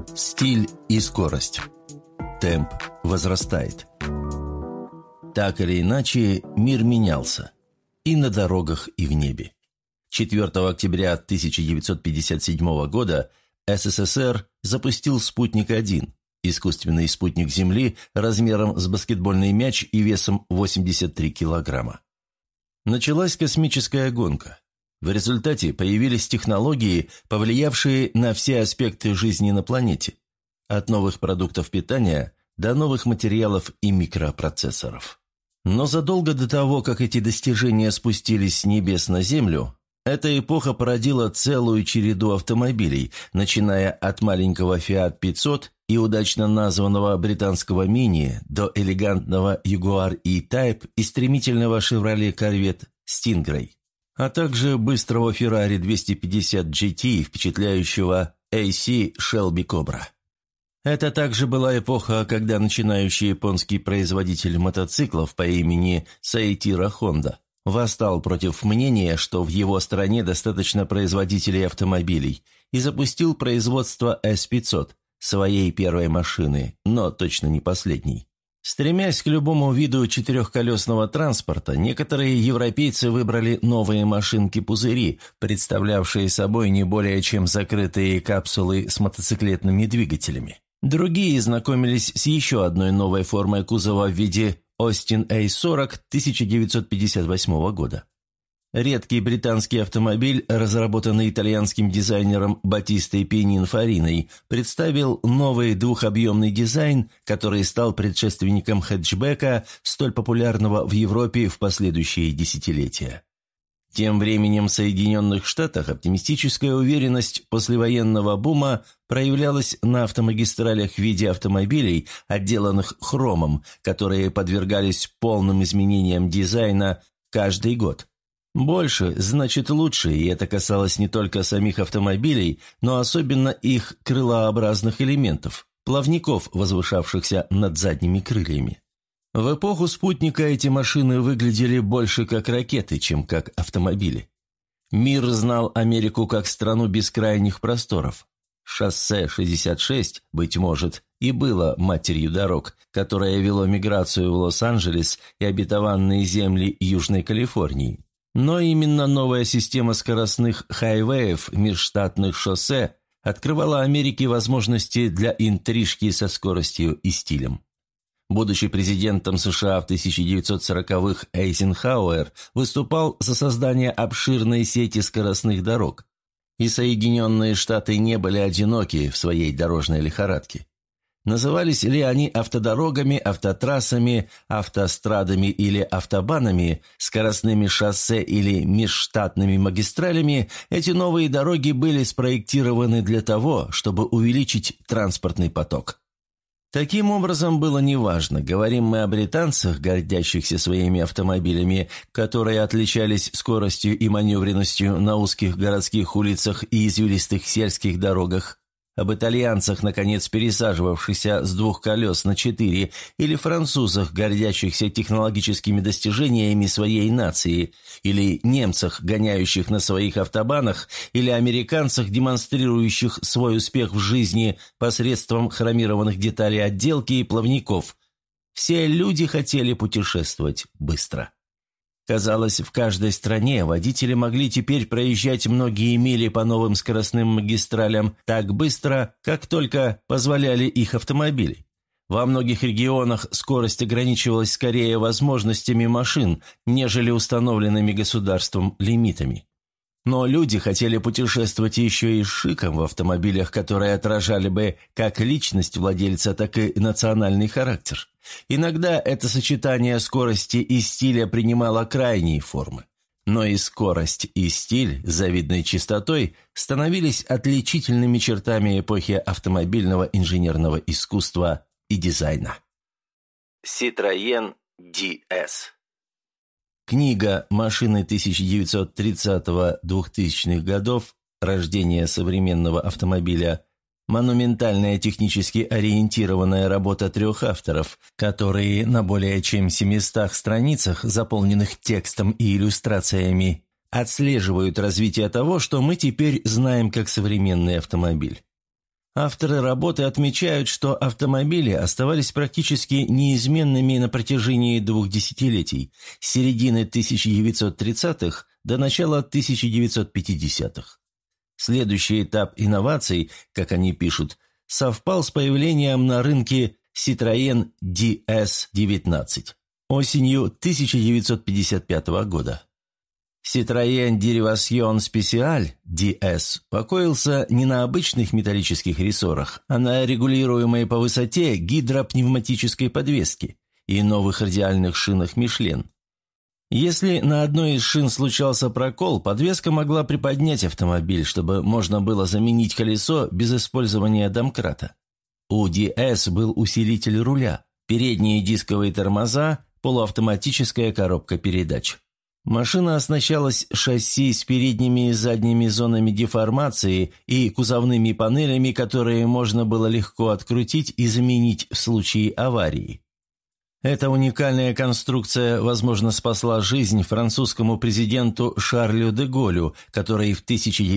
Стиль и скорость. Темп возрастает. Так или иначе, мир менялся. И на дорогах, и в небе. 4 октября 1957 года СССР запустил «Спутник-1», искусственный спутник Земли размером с баскетбольный мяч и весом 83 килограмма. Началась космическая гонка. В результате появились технологии, повлиявшие на все аспекты жизни на планете, от новых продуктов питания до новых материалов и микропроцессоров. Но задолго до того, как эти достижения спустились с небес на Землю, эта эпоха породила целую череду автомобилей, начиная от маленького Fiat 500 и удачно названного британского Mini до элегантного Jaguar E-Type и стремительного Chevrolet Corvette Stingray, а также быстрого Ferrari 250 GT и впечатляющего AC Shelby Cobra. Это также была эпоха, когда начинающий японский производитель мотоциклов по имени Саитиро Honda восстал против мнения, что в его стране достаточно производителей автомобилей, и запустил производство S500, своей первой машины, но точно не последней. Стремясь к любому виду четырехколесного транспорта, некоторые европейцы выбрали новые машинки-пузыри, представлявшие собой не более чем закрытые капсулы с мотоциклетными двигателями. Другие знакомились с еще одной новой формой кузова в виде Austin A40 1958 года. Редкий британский автомобиль, разработанный итальянским дизайнером Батистой Пининфариной, представил новый двухобъемный дизайн, который стал предшественником хэтчбека, столь популярного в Европе в последующие десятилетия. Тем временем в Соединенных Штатах оптимистическая уверенность послевоенного бума проявлялась на автомагистралях в виде автомобилей, отделанных хромом, которые подвергались полным изменениям дизайна каждый год. Больше значит лучше, и это касалось не только самих автомобилей, но особенно их крылообразных элементов, плавников, возвышавшихся над задними крыльями. В эпоху спутника эти машины выглядели больше как ракеты, чем как автомобили. Мир знал Америку как страну бескрайних просторов. Шоссе 66, быть может, и было матерью дорог, которое вело миграцию в Лос-Анджелес и обетованные земли Южной Калифорнии. Но именно новая система скоростных хайвеев, межштатных шоссе, открывала Америке возможности для интрижки со скоростью и стилем. Будучи президентом США в 1940-х, Эйзенхауэр выступал за создание обширной сети скоростных дорог, и Соединенные Штаты не были одиноки в своей дорожной лихорадке. Назывались ли они автодорогами, автотрассами, автострадами или автобанами, скоростными шоссе или межштатными магистралями, эти новые дороги были спроектированы для того, чтобы увеличить транспортный поток. Таким образом, было неважно, говорим мы о британцах, гордящихся своими автомобилями, которые отличались скоростью и маневренностью на узких городских улицах и извилистых сельских дорогах, об итальянцах, наконец пересаживавшихся с 2 колес на 4, или французах, гордящихся технологическими достижениями своей нации, или немцах, гоняющих на своих автобанах, или американцах, демонстрирующих свой успех в жизни посредством хромированных деталей отделки и плавников. Все люди хотели путешествовать быстро. Казалось, в каждой стране водители могли теперь проезжать многие мили по новым скоростным магистралям так быстро, как только позволяли их автомобили. Во многих регионах скорость ограничивалась скорее возможностями машин, нежели установленными государством лимитами. Но люди хотели путешествовать еще и с шиком в автомобилях, которые отражали бы как личность владельца, так и национальный характер. Иногда это сочетание скорости и стиля принимало крайние формы. Но и скорость, и стиль с завидной чистотой становились отличительными чертами эпохи автомобильного инженерного искусства и дизайна. Citroën DS. Книга «Машины 1930-2000-х годов. Рождение современного автомобиля» – монументальная технически ориентированная работа 3 авторов, которые на более чем 700 страницах, заполненных текстом и иллюстрациями, отслеживают развитие того, что мы теперь знаем как современный автомобиль. Авторы работы отмечают, что автомобили оставались практически неизменными на протяжении 2 десятилетий, с середины 1930-х до начала 1950-х. Следующий этап инноваций, как они пишут, совпал с появлением на рынке Citroën DS-19 осенью 1955 года. Citroën Derivation Special DS покоился не на обычных металлических рессорах, а на регулируемой по высоте гидропневматической подвеске и новых радиальных шинах Michelin. Если на одной из шин случался прокол, подвеска могла приподнять автомобиль, чтобы можно было заменить колесо без использования домкрата. У DS был усилитель руля, передние дисковые тормоза, полуавтоматическая коробка передач. Машина оснащалась шасси с передними и задними зонами деформации и кузовными панелями, которые можно было легко открутить и заменить в случае аварии. Эта уникальная конструкция, возможно, спасла жизнь французскому президенту Шарлю де Голлю, который в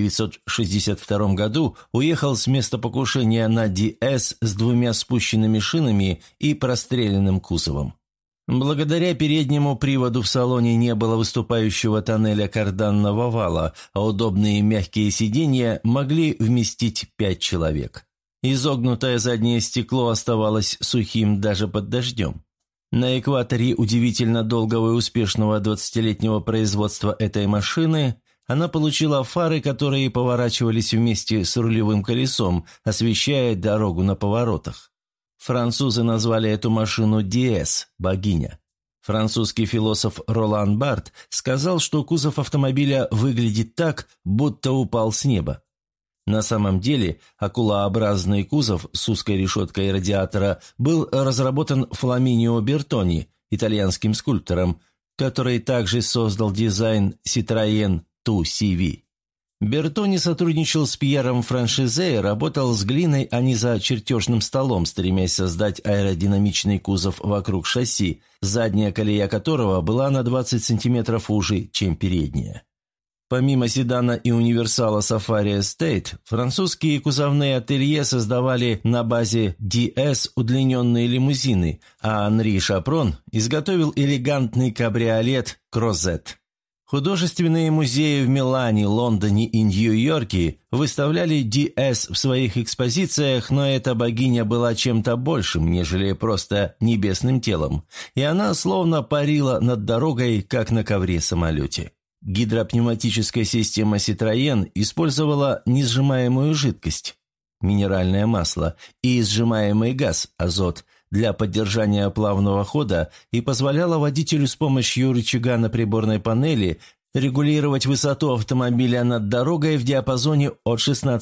1962 году уехал с места покушения на DS с 2 спущенными шинами и простреленным кузовом. Благодаря переднему приводу в салоне не было выступающего тоннеля карданного вала, а удобные мягкие сиденья могли вместить 5 человек. Изогнутое заднее стекло оставалось сухим даже под дождем. На экваторе удивительно долгого и успешного 20-летнего производства этой машины она получила фары, которые поворачивались вместе с рулевым колесом, освещая дорогу на поворотах. Французы назвали эту машину DS – «богиня». Французский философ Ролан Барт сказал, что кузов автомобиля выглядит так, будто упал с неба. На самом деле, акулообразный кузов с узкой решеткой радиатора был разработан Фламинио Бертони, итальянским скульптором, который также создал дизайн Citroën 2CV. Бертони сотрудничал с Пьером Франшизе и работал с глиной, а не за чертежным столом, стремясь создать аэродинамичный кузов вокруг шасси, задняя колея которого была на 20 сантиметров уже, чем передняя. Помимо седана и универсала Safari Estate, французские кузовные ателье создавали на базе DS удлиненные лимузины, а Анри Шапрон изготовил элегантный кабриолет Крозет. Художественные музеи в Милане, Лондоне и Нью-Йорке выставляли DS в своих экспозициях, но эта богиня была чем-то большим, нежели просто небесным телом, и она словно парила над дорогой, как на ковре-самолете. Гидропневматическая система Citroën использовала несжимаемую жидкость, минеральное масло, и сжимаемый газ, азот, для поддержания плавного хода и позволяла водителю с помощью рычага на приборной панели регулировать высоту автомобиля над дорогой в диапазоне от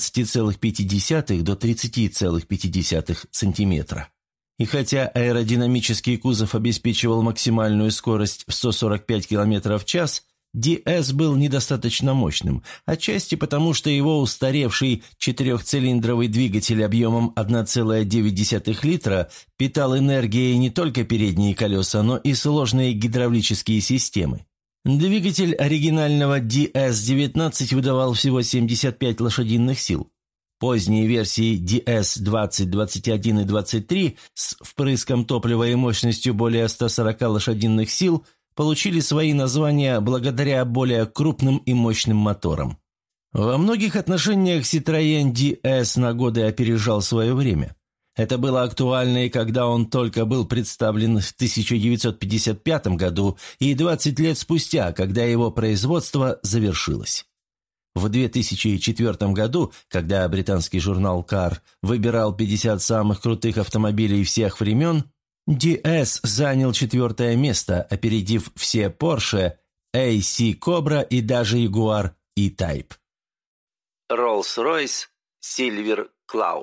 16,5 до 30,5 см. И хотя аэродинамический кузов обеспечивал максимальную скорость в 145 км в час, DS был недостаточно мощным, отчасти потому, что его устаревший 4-цилиндровый двигатель объемом 1,9 литра питал энергией не только передние колеса, но и сложные гидравлические системы. Двигатель оригинального DS-19 выдавал всего 75 лошадиных сил. Поздние версии DS-20, 21 и 23 с впрыском топлива и мощностью более 140 лошадиных сил получили свои названия благодаря более крупным и мощным моторам. Во многих отношениях Citroën DS на годы опережал свое время. Это было актуально и когда он только был представлен в 1955 году и 20 лет спустя, когда его производство завершилось. В 2004 году, когда британский журнал Car выбирал 50 самых крутых автомобилей всех времен, DS занял 4-е место, опередив все Porsche, AC Cobra и даже Jaguar E-Type. Rolls-Royce Silver Cloud.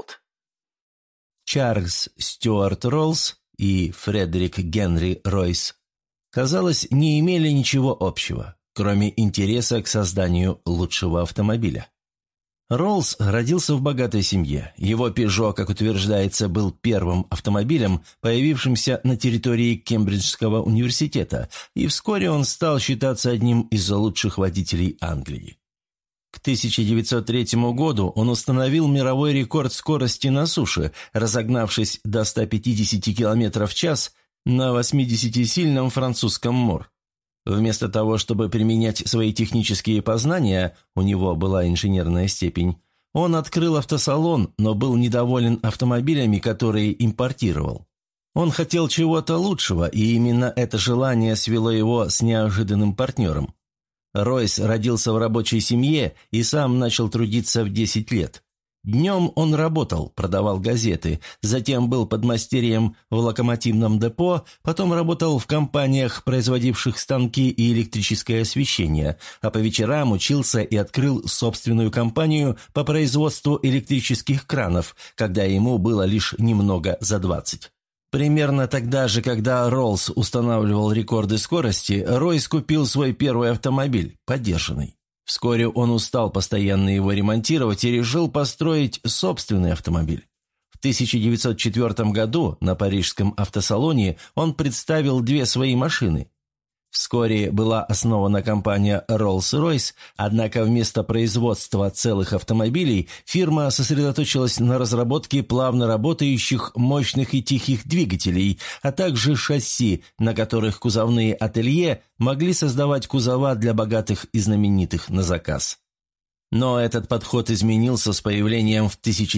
Чарльз Стюарт Роллс и Фредерик Генри Ройс, казалось, не имели ничего общего, кроме интереса к созданию лучшего автомобиля. Роллс родился в богатой семье. Его «Пежо», как утверждается, был первым автомобилем, появившимся на территории Кембриджского университета, и вскоре он стал считаться одним из лучших водителей Англии. К 1903 году он установил мировой рекорд скорости на суше, разогнавшись до 150 км в час на 80-сильном французском МОР. Вместо того, чтобы применять свои технические познания, у него была инженерная степень, он открыл автосалон, но был недоволен автомобилями, которые импортировал. Он хотел чего-то лучшего, и именно это желание свело его с неожиданным партнером. Ройс родился в рабочей семье и сам начал трудиться в 10 лет. Днем он работал, продавал газеты, затем был подмастерьем в локомотивном депо, потом работал в компаниях, производивших станки и электрическое освещение, а по вечерам учился и открыл собственную компанию по производству электрических кранов, когда ему было лишь немного за 20. Примерно тогда же, когда Роллс устанавливал рекорды скорости, Ройс купил свой первый автомобиль, подержанный. Вскоре он устал постоянно его ремонтировать и решил построить собственный автомобиль. В 1904 году на парижском автосалоне он представил две свои машины. Вскоре была основана компания Rolls-Royce, однако вместо производства целых автомобилей фирма сосредоточилась на разработке плавно работающих, мощных и тихих двигателей, а также шасси, на которых кузовные ателье могли создавать кузова для богатых и знаменитых на заказ. Но этот подход изменился с появлением в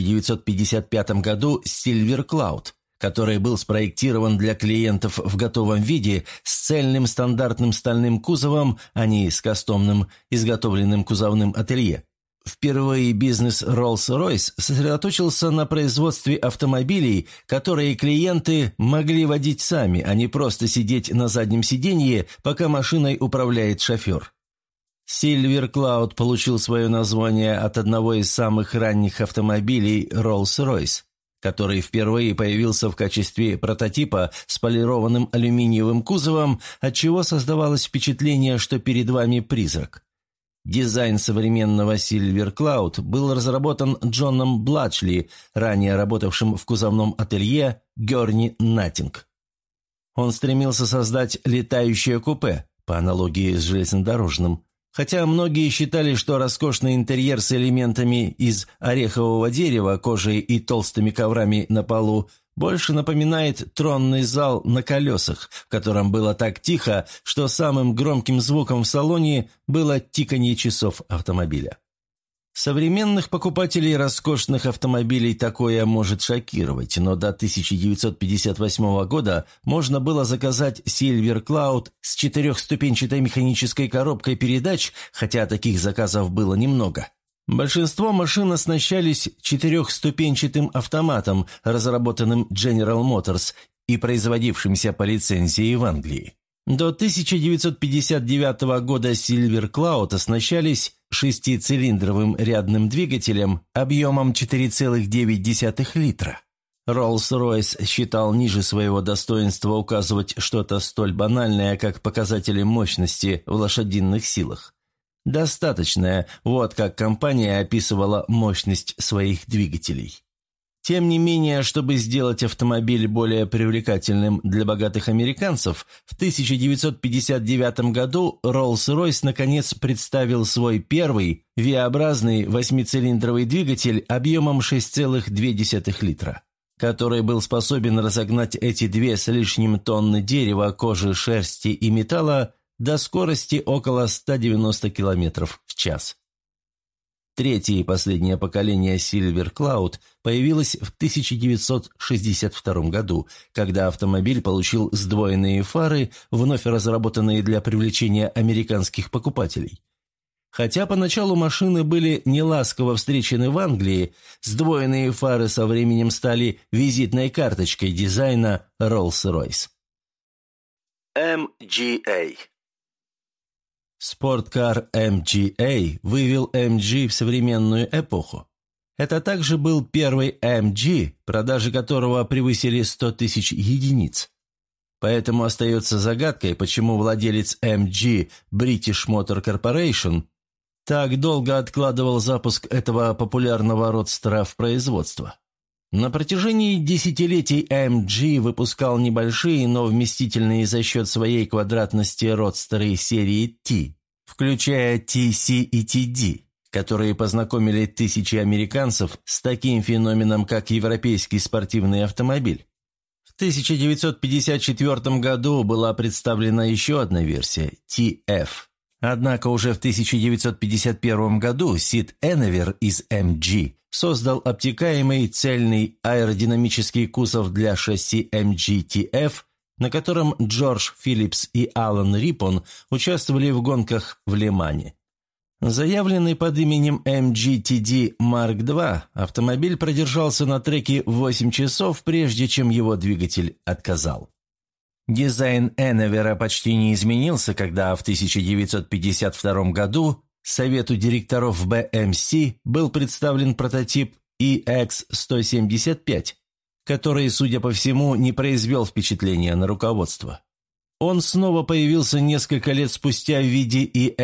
1955 году Silver Cloud, который был спроектирован для клиентов в готовом виде с цельным стандартным стальным кузовом, а не с кастомным, изготовленным кузовным ателье. Впервые бизнес Rolls-Royce сосредоточился на производстве автомобилей, которые клиенты могли водить сами, а не просто сидеть на заднем сиденье, пока машиной управляет шофер. Silver Cloud получил свое название от одного из самых ранних автомобилей Rolls-Royce, который впервые появился в качестве прототипа с полированным алюминиевым кузовом, отчего создавалось впечатление, что перед вами призрак. Дизайн современного Silver Cloud был разработан Джоном Бладжли, ранее работавшим в кузовном ателье Герни Наттинг. Он стремился создать летающее купе, по аналогии с железнодорожным, хотя многие считали, что роскошный интерьер с элементами из орехового дерева, кожей и толстыми коврами на полу больше напоминает тронный зал на колесах, в котором было так тихо, что самым громким звуком в салоне было тиканье часов автомобиля. Современных покупателей роскошных автомобилей такое может шокировать, но до 1958 года можно было заказать Silver Cloud с четырехступенчатой механической коробкой передач, хотя таких заказов было немного. Большинство машин оснащались четырехступенчатым автоматом, разработанным General Motors и производившимся по лицензии в Англии. До 1959 года Silver Cloud оснащались шестицилиндровым рядным двигателем объемом 4,9 литра. Rolls-Royce считал ниже своего достоинства указывать что-то столь банальное, как показатели мощности в лошадиных силах. Достаточное, вот как компания описывала мощность своих двигателей. Тем не менее, чтобы сделать автомобиль более привлекательным для богатых американцев, в 1959 году Rolls-Royce наконец представил свой первый V-образный восьмицилиндровый двигатель объемом 6,2 литра, который был способен разогнать эти 2 с лишним тонны дерева, кожи, шерсти и металла до скорости около 190 км в час. Третье и последнее поколение Silver Cloud появилось в 1962 году, когда автомобиль получил сдвоенные фары, вновь разработанные для привлечения американских покупателей. Хотя поначалу машины были неласково встречены в Англии, сдвоенные фары со временем стали визитной карточкой дизайна Rolls-Royce. MGA. Спорткар MGA вывел MG в современную эпоху. Это также был первый MG, продажи которого превысили 100 тысяч единиц. Поэтому остается загадкой, почему владелец MG British Motor Corporation так долго откладывал запуск этого популярного родстера в производство. На протяжении десятилетий MG выпускал небольшие, но вместительные за счет своей квадратности родстеры серии T, включая TC и TD, которые познакомили тысячи американцев с таким феноменом, как европейский спортивный автомобиль. В 1954 году была представлена еще одна версия – TF. Однако уже в 1951 году Сид Энневер из MG создал обтекаемый цельный аэродинамический кузов для шасси MG TF, на котором Джордж Филлипс и Алан Рипон участвовали в гонках в Ле-Мане. Заявленный под именем MGTD Mark II, автомобиль продержался на треке 8 часов, прежде чем его двигатель отказал. Дизайн Энневера почти не изменился, когда в 1952 году Совету директоров BMC был представлен прототип EX-175, который, судя по всему, не произвел впечатления на руководство. Он снова появился несколько лет спустя в виде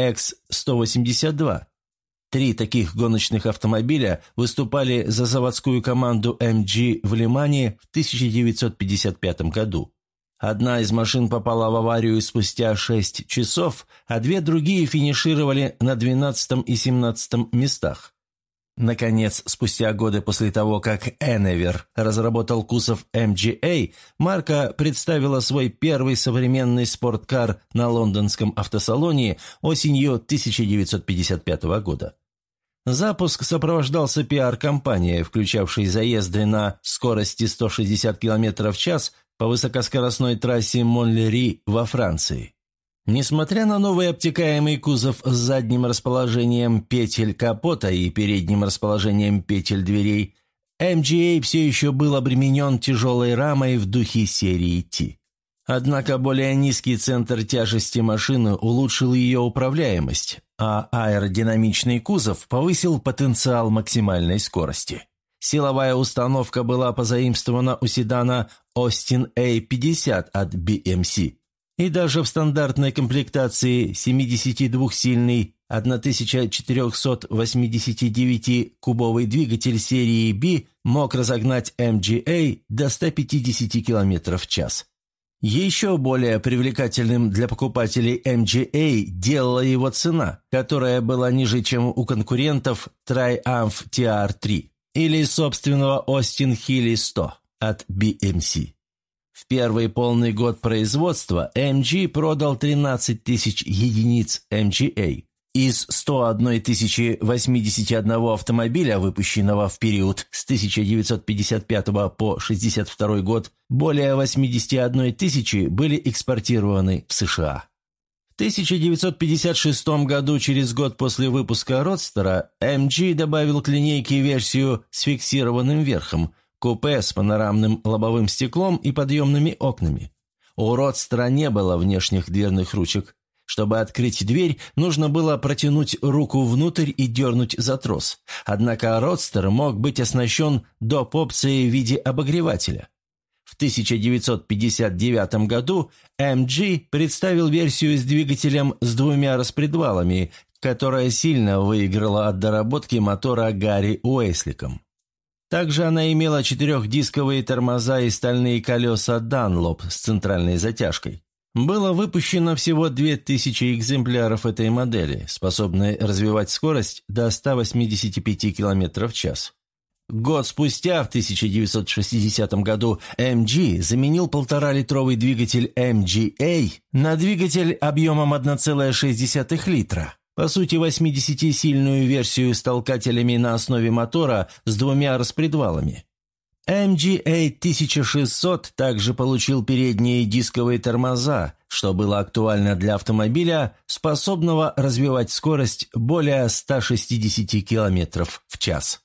EX-182. 3 таких гоночных автомобиля выступали за заводскую команду MG в Ле-Мане в 1955 году. Одна из машин попала в аварию спустя 6 часов, а 2 другие финишировали на 12 и 17 местах. Наконец, спустя годы после того, как Энневер разработал кузов MGA, марка представила свой первый современный спорткар на лондонском автосалоне осенью 1955 года. Запуск сопровождался пиар-кампанией, включавшей заезды на скорости 160 км в час по высокоскоростной трассе Монлери во Франции. Несмотря на новый обтекаемый кузов с задним расположением петель капота и передним расположением петель дверей, MGA все еще был обременен тяжелой рамой в духе серии T. Однако более низкий центр тяжести машины улучшил ее управляемость, а аэродинамичный кузов повысил потенциал максимальной скорости. Силовая установка была позаимствована у седана Austin A50 от BMC. И даже в стандартной комплектации 72-сильный 1489-кубовый двигатель серии B мог разогнать MGA до 150 км в час. Еще более привлекательным для покупателей MGA делала его цена, которая была ниже, чем у конкурентов Triumph TR3 или собственного Austin Healey 100 от BMC. В первый полный год производства MG продал 13 тысяч единиц MGA. Из 101 081 автомобиля, выпущенного в период с 1955 по 1962 год, более 81 тысячи были экспортированы в США. В 1956 году, через год после выпуска Родстера, MG добавил к линейке версию с фиксированным верхом, купе с панорамным лобовым стеклом и подъемными окнами. У Родстера не было внешних дверных ручек. Чтобы открыть дверь, нужно было протянуть руку внутрь и дернуть за трос. Однако Родстер мог быть оснащен доп-опцией в виде обогревателя. В 1959 году MG представил версию с двигателем с 2 распредвалами, которая сильно выиграла от доработки мотора Гарри Уэсликом. Также она имела 4-дисковые тормоза и стальные колеса Dunlop с центральной затяжкой. Было выпущено всего 2000 экземпляров этой модели, способной развивать скорость до 185 км в час. Год спустя, в 1960 году, MG заменил 1,5-литровый двигатель MGA на двигатель объемом 1,6 литра. По сути, 80-сильную версию с толкателями на основе мотора с 2 распредвалами. MGA 1600 также получил передние дисковые тормоза, что было актуально для автомобиля, способного развивать скорость более 160 км в час.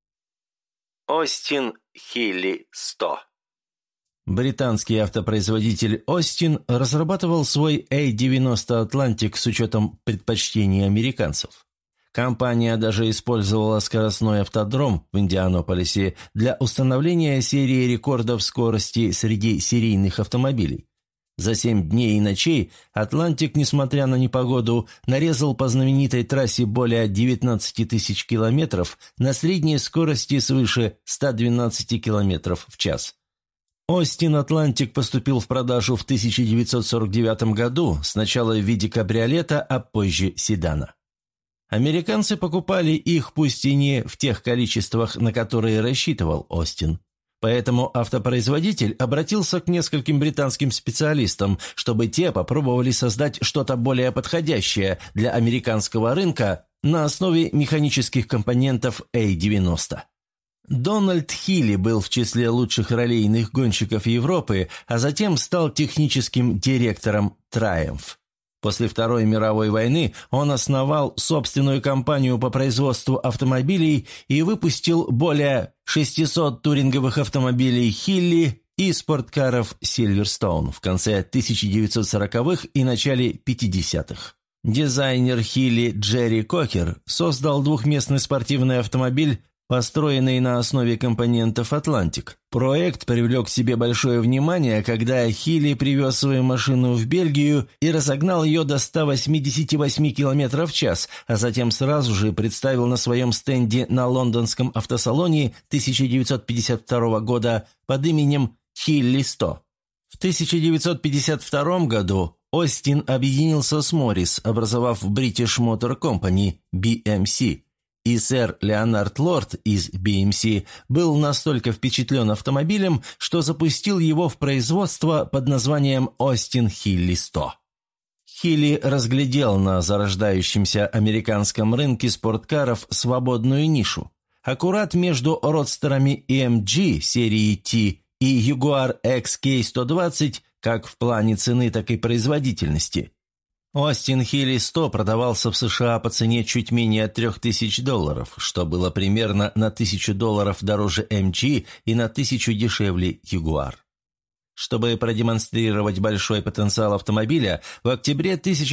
Austin Healey 100. Британский автопроизводитель Austin разрабатывал свой A90 Atlantic с учетом предпочтений американцев. Компания даже использовала скоростной автодром в Индианаполисе для установления серии рекордов скорости среди серийных автомобилей. За 7 дней и ночей «Атлантик», несмотря на непогоду, нарезал по знаменитой трассе более 19 тысяч километров на средней скорости свыше 112 километров в час. Austin Atlantic поступил в продажу в 1949 году, сначала в виде кабриолета, а позже седана. Американцы покупали их пусть и не в тех количествах, на которые рассчитывал Остин. Поэтому автопроизводитель обратился к нескольким британским специалистам, чтобы те попробовали создать что-то более подходящее для американского рынка на основе механических компонентов A90. Дональд Хилли был в числе лучших раллийных гонщиков Европы, а затем стал техническим директором Triumph. После Второй мировой войны он основал собственную компанию по производству автомобилей и выпустил более 600 туринговых автомобилей Хилли и спорткаров Silverstone в конце 1940-х и начале 50-х. Дизайнер Хилли Джерри Кокер создал двухместный спортивный автомобиль, построенный на основе компонентов «Атлантик». Проект привлек к себе большое внимание, когда Хилли привез свою машину в Бельгию и разогнал ее до 188 км в час, а затем сразу же представил на своем стенде на лондонском автосалоне 1952 года под именем «Хилли 100». В 1952 году Остин объединился с Моррис, образовав British Motor Company, BMC. И сэр Леонард Лорд из BMC был настолько впечатлен автомобилем, что запустил его в производство под названием «Остин Хилли 100». Хилли разглядел на зарождающемся американском рынке спорткаров свободную нишу. Аккурат между родстерами AMG серии T и Jaguar XK120 как в плане цены, так и производительности. Остин Хилли 100 продавался в США по цене чуть менее $3000, что было примерно на $1000 дороже MG и на 1000 дешевле Jaguar. Чтобы продемонстрировать большой потенциал автомобиля, в октябре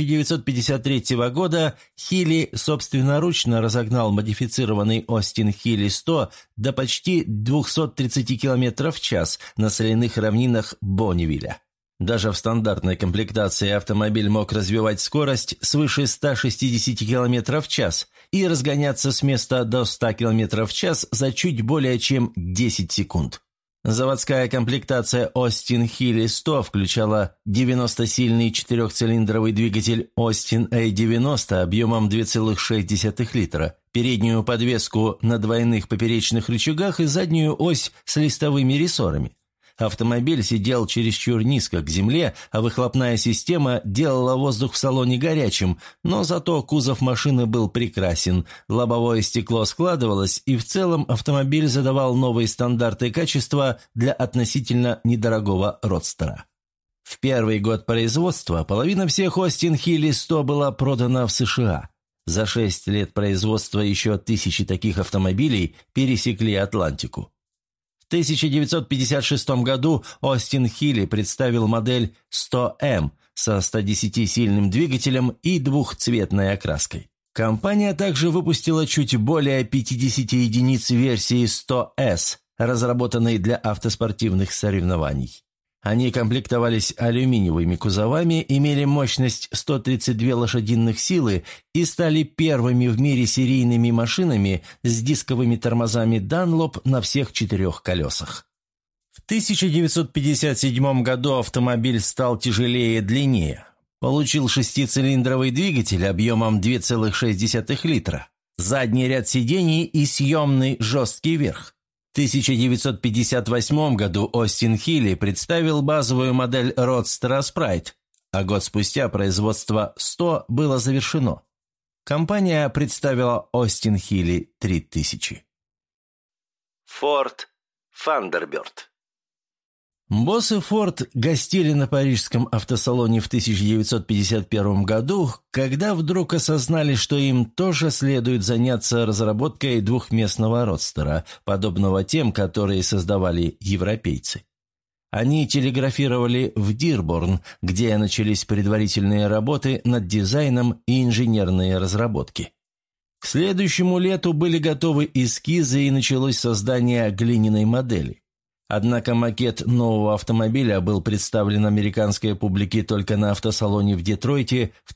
1953 года Хилли собственноручно разогнал модифицированный Остин Хилли 100 до почти 230 км в час на соляных равнинах Бонневилля. Даже в стандартной комплектации автомобиль мог развивать скорость свыше 160 км в час и разгоняться с места до 100 км в час за чуть более чем 10 секунд. Заводская комплектация Остин Хилли 100 включала 90-сильный четырехцилиндровый двигатель Остин A90 объемом 2,6 литра, переднюю подвеску на двойных поперечных рычагах и заднюю ось с листовыми рессорами. Автомобиль сидел чересчур низко к земле, а выхлопная система делала воздух в салоне горячим, но зато кузов машины был прекрасен, лобовое стекло складывалось, и в целом автомобиль задавал новые стандарты качества для относительно недорогого родстера. В первый год производства половина всех Остин Хилли 100 была продана в США. За 6 лет производства еще 1000 таких автомобилей пересекли Атлантику. В 1956 году Остин Хилли представил модель 100М со 110-сильным двигателем и двухцветной окраской. Компания также выпустила чуть более 50 единиц версии 100S, разработанной для автоспортивных соревнований. Они комплектовались алюминиевыми кузовами, имели мощность 132 лошадиных силы и стали первыми в мире серийными машинами с дисковыми тормозами Dunlop на всех 4 колесах. В 1957 году автомобиль стал тяжелее и длиннее. Получил 6-цилиндровый двигатель объемом 2,6 литра, задний ряд сидений и съемный жесткий верх. В 1958 году Остин Хилли представил базовую модель Roadster Sprite, а год спустя производство 100 было завершено. Компания представила Остин Хилли 3000. Форд Thunderbird. Боссы Форд гостили на парижском автосалоне в 1951 году, когда вдруг осознали, что им тоже следует заняться разработкой двухместного родстера, подобного тем, которые создавали европейцы. Они телеграфировали в Дирборн, где начались предварительные работы над дизайном и инженерные разработки. К следующему лету были готовы эскизы и началось создание глиняной модели. Однако макет нового автомобиля был представлен американской публике только на автосалоне в Детройте в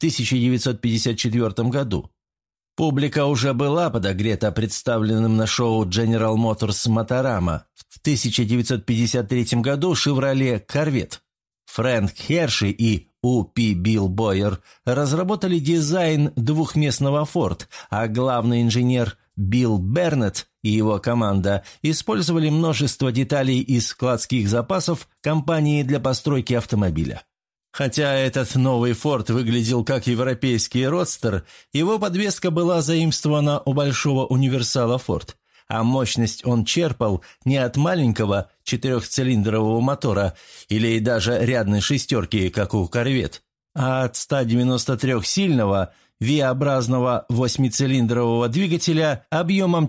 1954 году. Публика уже была подогрета представленным на шоу General Motors Motorama в 1953 году Chevrolet Corvette. Фрэнк Херши и У.П. Билл Бойер разработали дизайн двухместного Ford, а главный инженер Билл Бернетт и его команда использовали множество деталей из складских запасов компании для постройки автомобиля. Хотя этот новый Ford выглядел как европейский родстер, его подвеска была заимствована у большого универсала Ford, а мощность он черпал не от маленького четырехцилиндрового мотора или даже рядной шестерки, как у Корвет, а от 193-сильного V-образного восьмицилиндрового двигателя объемом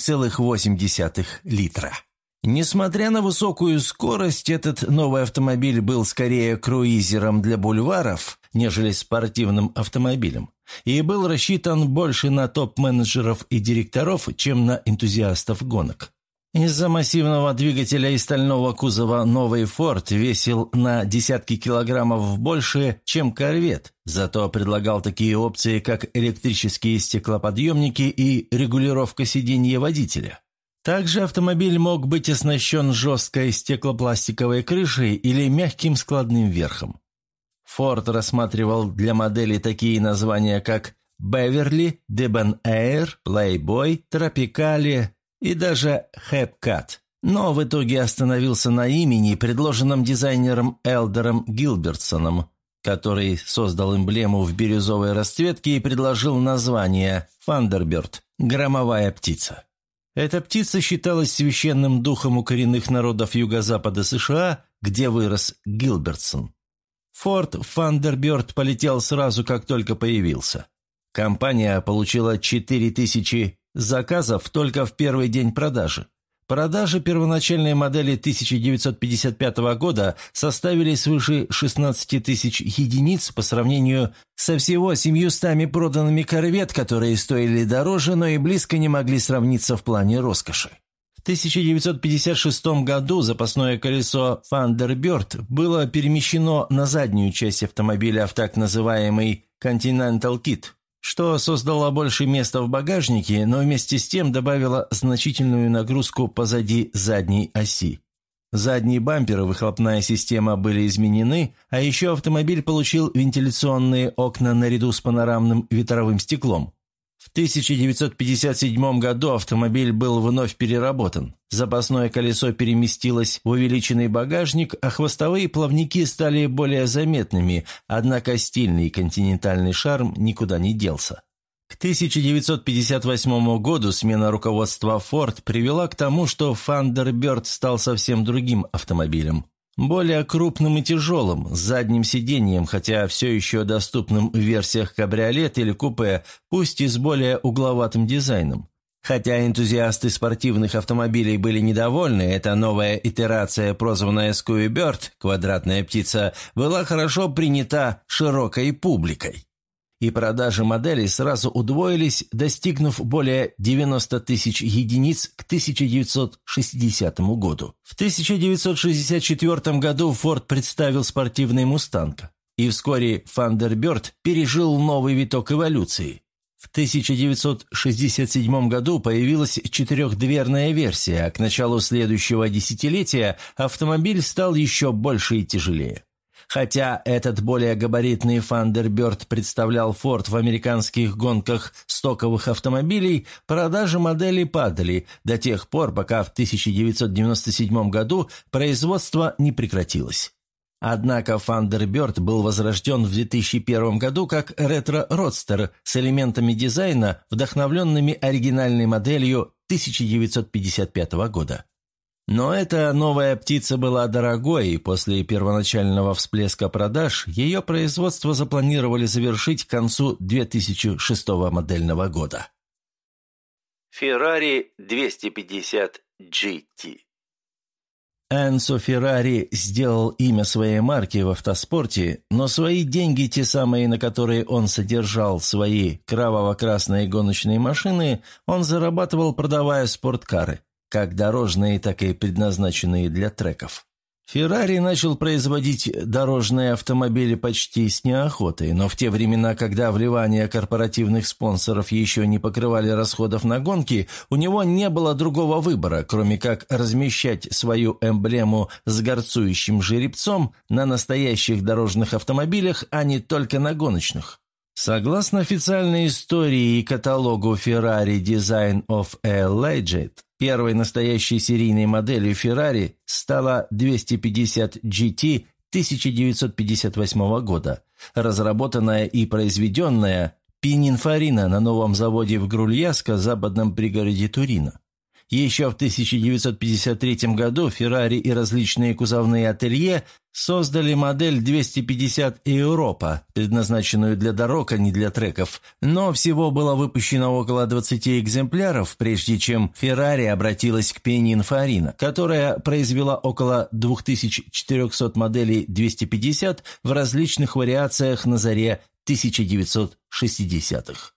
4,8 литра. Несмотря на высокую скорость, этот новый автомобиль был скорее круизером для бульваров, нежели спортивным автомобилем, и был рассчитан больше на топ-менеджеров и директоров, чем на энтузиастов гонок. Из-за массивного двигателя и стального кузова новый Ford весил на десятки килограммов больше, чем Корвет, зато предлагал такие опции, как электрические стеклоподъемники и регулировка сиденья водителя. Также автомобиль мог быть оснащен жесткой стеклопластиковой крышей или мягким складным верхом. Ford рассматривал для модели такие названия, как «Беверли», «Дебон-Эйр», «Плейбой», «Тропикали» и даже «Хэпкат», но в итоге остановился на имени, предложенном дизайнером Элдером Гилбертсоном, который создал эмблему в бирюзовой расцветке и предложил название «Thunderbird» – «Громовая птица». Эта птица считалась священным духом у коренных народов юго-запада США, где вырос Гилбертсон. Ford Thunderbird полетел сразу, как только появился. Компания получила 4000 заказов только в первый день продажи. Продажи первоначальной модели 1955 года составили свыше 16 тысяч единиц по сравнению со всего 700 проданными корвет, которые стоили дороже, но и близко не могли сравниться в плане роскоши. В 1956 году запасное колесо Thunderbird было перемещено на заднюю часть автомобиля в так называемый Continental Kit, что создало больше места в багажнике, но вместе с тем добавило значительную нагрузку позади задней оси. Задние бамперы и выхлопная система были изменены, а еще автомобиль получил вентиляционные окна наряду с панорамным ветровым стеклом. В 1957 году автомобиль был вновь переработан. Запасное колесо переместилось в увеличенный багажник, а хвостовые плавники стали более заметными, однако стильный континентальный шарм никуда не делся. К 1958 году смена руководства Ford привела к тому, что Thunderbird стал совсем другим автомобилем. Более крупным и тяжелым, с задним сиденьем, хотя все еще доступным в версиях кабриолет или купе, пусть и с более угловатым дизайном. Хотя энтузиасты спортивных автомобилей были недовольны, эта новая итерация, прозванная Skywbird, квадратная птица, была хорошо принята широкой публикой. И продажи моделей сразу удвоились, достигнув более 90 тысяч единиц к 1960 году. В 1964 году Ford представил спортивный «Мустанг», и вскоре Thunderbird пережил новый виток эволюции. В 1967 году появилась четырехдверная версия, а к началу следующего десятилетия автомобиль стал еще больше и тяжелее. Хотя этот более габаритный Thunderbird представлял Ford в американских гонках стоковых автомобилей, продажи модели падали до тех пор, пока в 1997 году производство не прекратилось. Однако Thunderbird был возрожден в 2001 году как ретро-родстер с элементами дизайна, вдохновленными оригинальной моделью 1955 года. Но эта новая птица была дорогой, и после первоначального всплеска продаж ее производство запланировали завершить к концу 2006 модельного года. Ferrari 250 GT. Энцо Феррари сделал имя своей марки в автоспорте, но свои деньги, те самые, на которые он содержал свои кроваво-красные гоночные машины, он зарабатывал, продавая спорткары, как дорожные, так и предназначенные для треков. Феррари начал производить дорожные автомобили почти с неохотой, но в те времена, когда вливания корпоративных спонсоров еще не покрывали расходов на гонки, у него не было другого выбора, кроме как размещать свою эмблему с горцующим жеребцом на настоящих дорожных автомобилях, а не только на гоночных. Согласно официальной истории и каталогу Ferrari Design of a Legend, первой настоящей серийной моделью Ferrari стала 250 GT 1958 года, разработанная и произведенная Пининфарино на новом заводе в Грульяско, западном пригороде Турина. Еще в 1953 году Ferrari и различные кузовные ателье создали модель 250 Europa, предназначенную для дорог, а не для треков, но всего было выпущено около 20 экземпляров, прежде чем Ferrari обратилась к Pininfarina, которая произвела около 2400 моделей 250 в различных вариациях на заре 1960-х.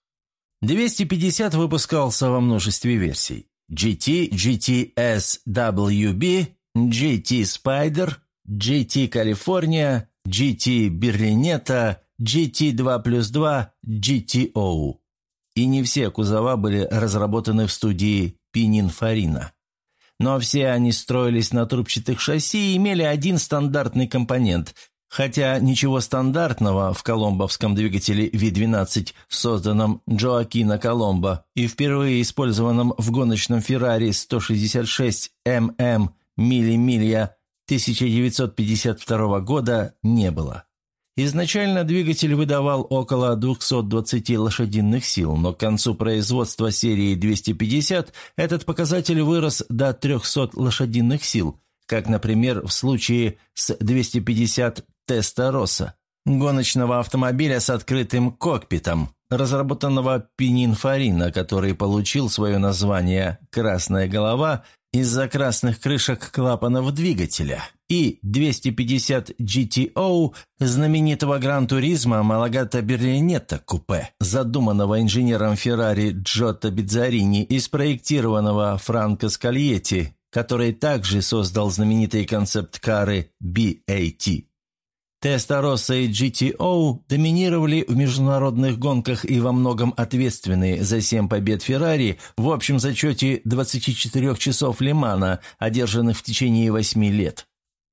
250 выпускался во множестве версий. GT, GT SWB, GT Spider, GT California, GT Berlinetta, GT 2+2, GTO. И не все кузова были разработаны в студии Pininfarina. Но все они строились на трубчатых шасси и имели один стандартный компонент – хотя ничего стандартного в коломбовском двигателе V12, созданном Джоакино Коломбо и впервые использованном в гоночном Ferrari 166 ММ Мили-Милья 1952 года, не было. Изначально двигатель выдавал около 220 лошадиных сил, но к концу производства серии 250 этот показатель вырос до 300 лошадиных сил, как, например, в случае с 250 Тестороса, гоночного автомобиля с открытым кокпитом, разработанного Pininfarina, который получил свое название «Красная голова» из-за красных крышек клапанов двигателя, и 250 GTO знаменитого Гран-туризма Малагата Берлинетта купе, задуманного инженером Ferrari Джотто Бидзарини и спроектированного Франко Скальетти, который также создал знаменитые концепт-кары BAT. Тестороса и GTO доминировали в международных гонках и во многом ответственны за 7 побед Феррари в общем зачете 24 часов Ле-Мана, одержанных в течение 8 лет.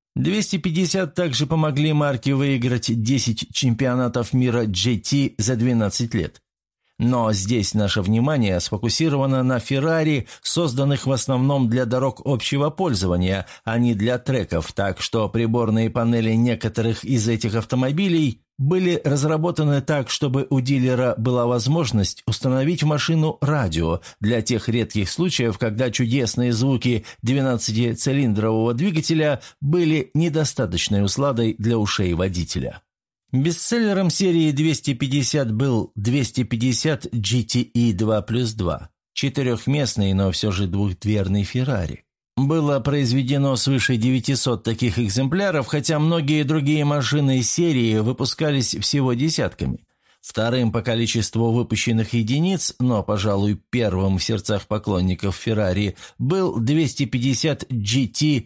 250 также помогли марке выиграть 10 чемпионатов мира GT за 12 лет. Но здесь наше внимание сфокусировано на Ferrari, созданных в основном для дорог общего пользования, а не для треков, так что приборные панели некоторых из этих автомобилей были разработаны так, чтобы у дилера была возможность установить в машину радио для тех редких случаев, когда чудесные звуки 12-цилиндрового двигателя были недостаточной усладой для ушей водителя. Бестселлером серии 250 был 250 GTE 2+2, четырехместный, но все же двухдверный Ferrari. Было произведено свыше 900 таких экземпляров, хотя многие другие машины серии выпускались всего десятками. Вторым по количеству выпущенных единиц, но, пожалуй, первым в сердцах поклонников Ferrari, был 250 GT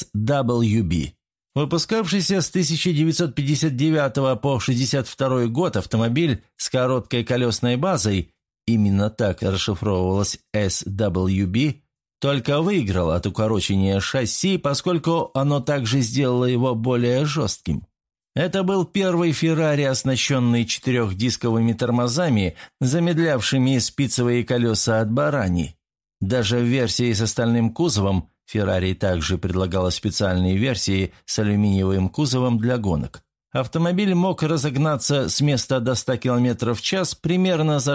SWB. Выпускавшийся с 1959 по 1962 год автомобиль с короткой колесной базой, именно так расшифровывалось SWB, только выиграл от укорочения шасси, поскольку оно также сделало его более жестким. Это был первый Ferrari, оснащенный 4-дисковыми тормозами, замедлявшими спицевые колеса от барани. Даже в версии с остальным кузовом Ferrari также предлагала специальные версии с алюминиевым кузовом для гонок. Автомобиль мог разогнаться с места до 100 км в час примерно за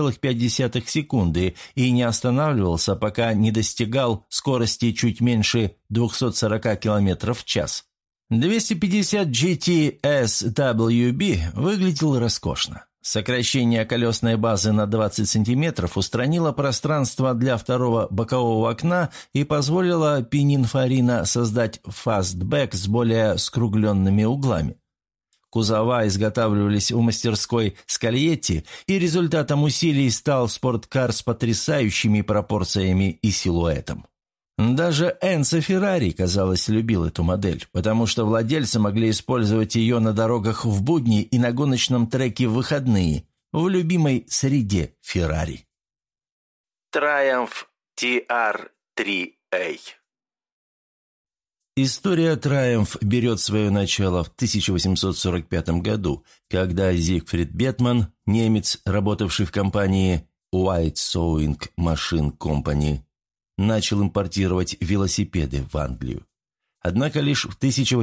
6,5 секунды и не останавливался, пока не достигал скорости чуть меньше 240 км в час. 250 GT SWB выглядел роскошно. Сокращение колесной базы на 20 см устранило пространство для второго бокового окна и позволило Pininfarina создать фастбэк с более скругленными углами. Кузова изготавливались в мастерской Скальетти, и результатом усилий стал спорткар с потрясающими пропорциями и силуэтом. Даже Энцо Феррари, казалось, любил эту модель, потому что владельцы могли использовать ее на дорогах в будни и на гоночном треке в выходные, в любимой среде Феррари. Триумф TR3A. История «Триумф» берет свое начало в 1845 году, когда Зигфрид Бетман, немец, работавший в компании White Sewing Machine Company, начал импортировать велосипеды в Англию. Однако лишь в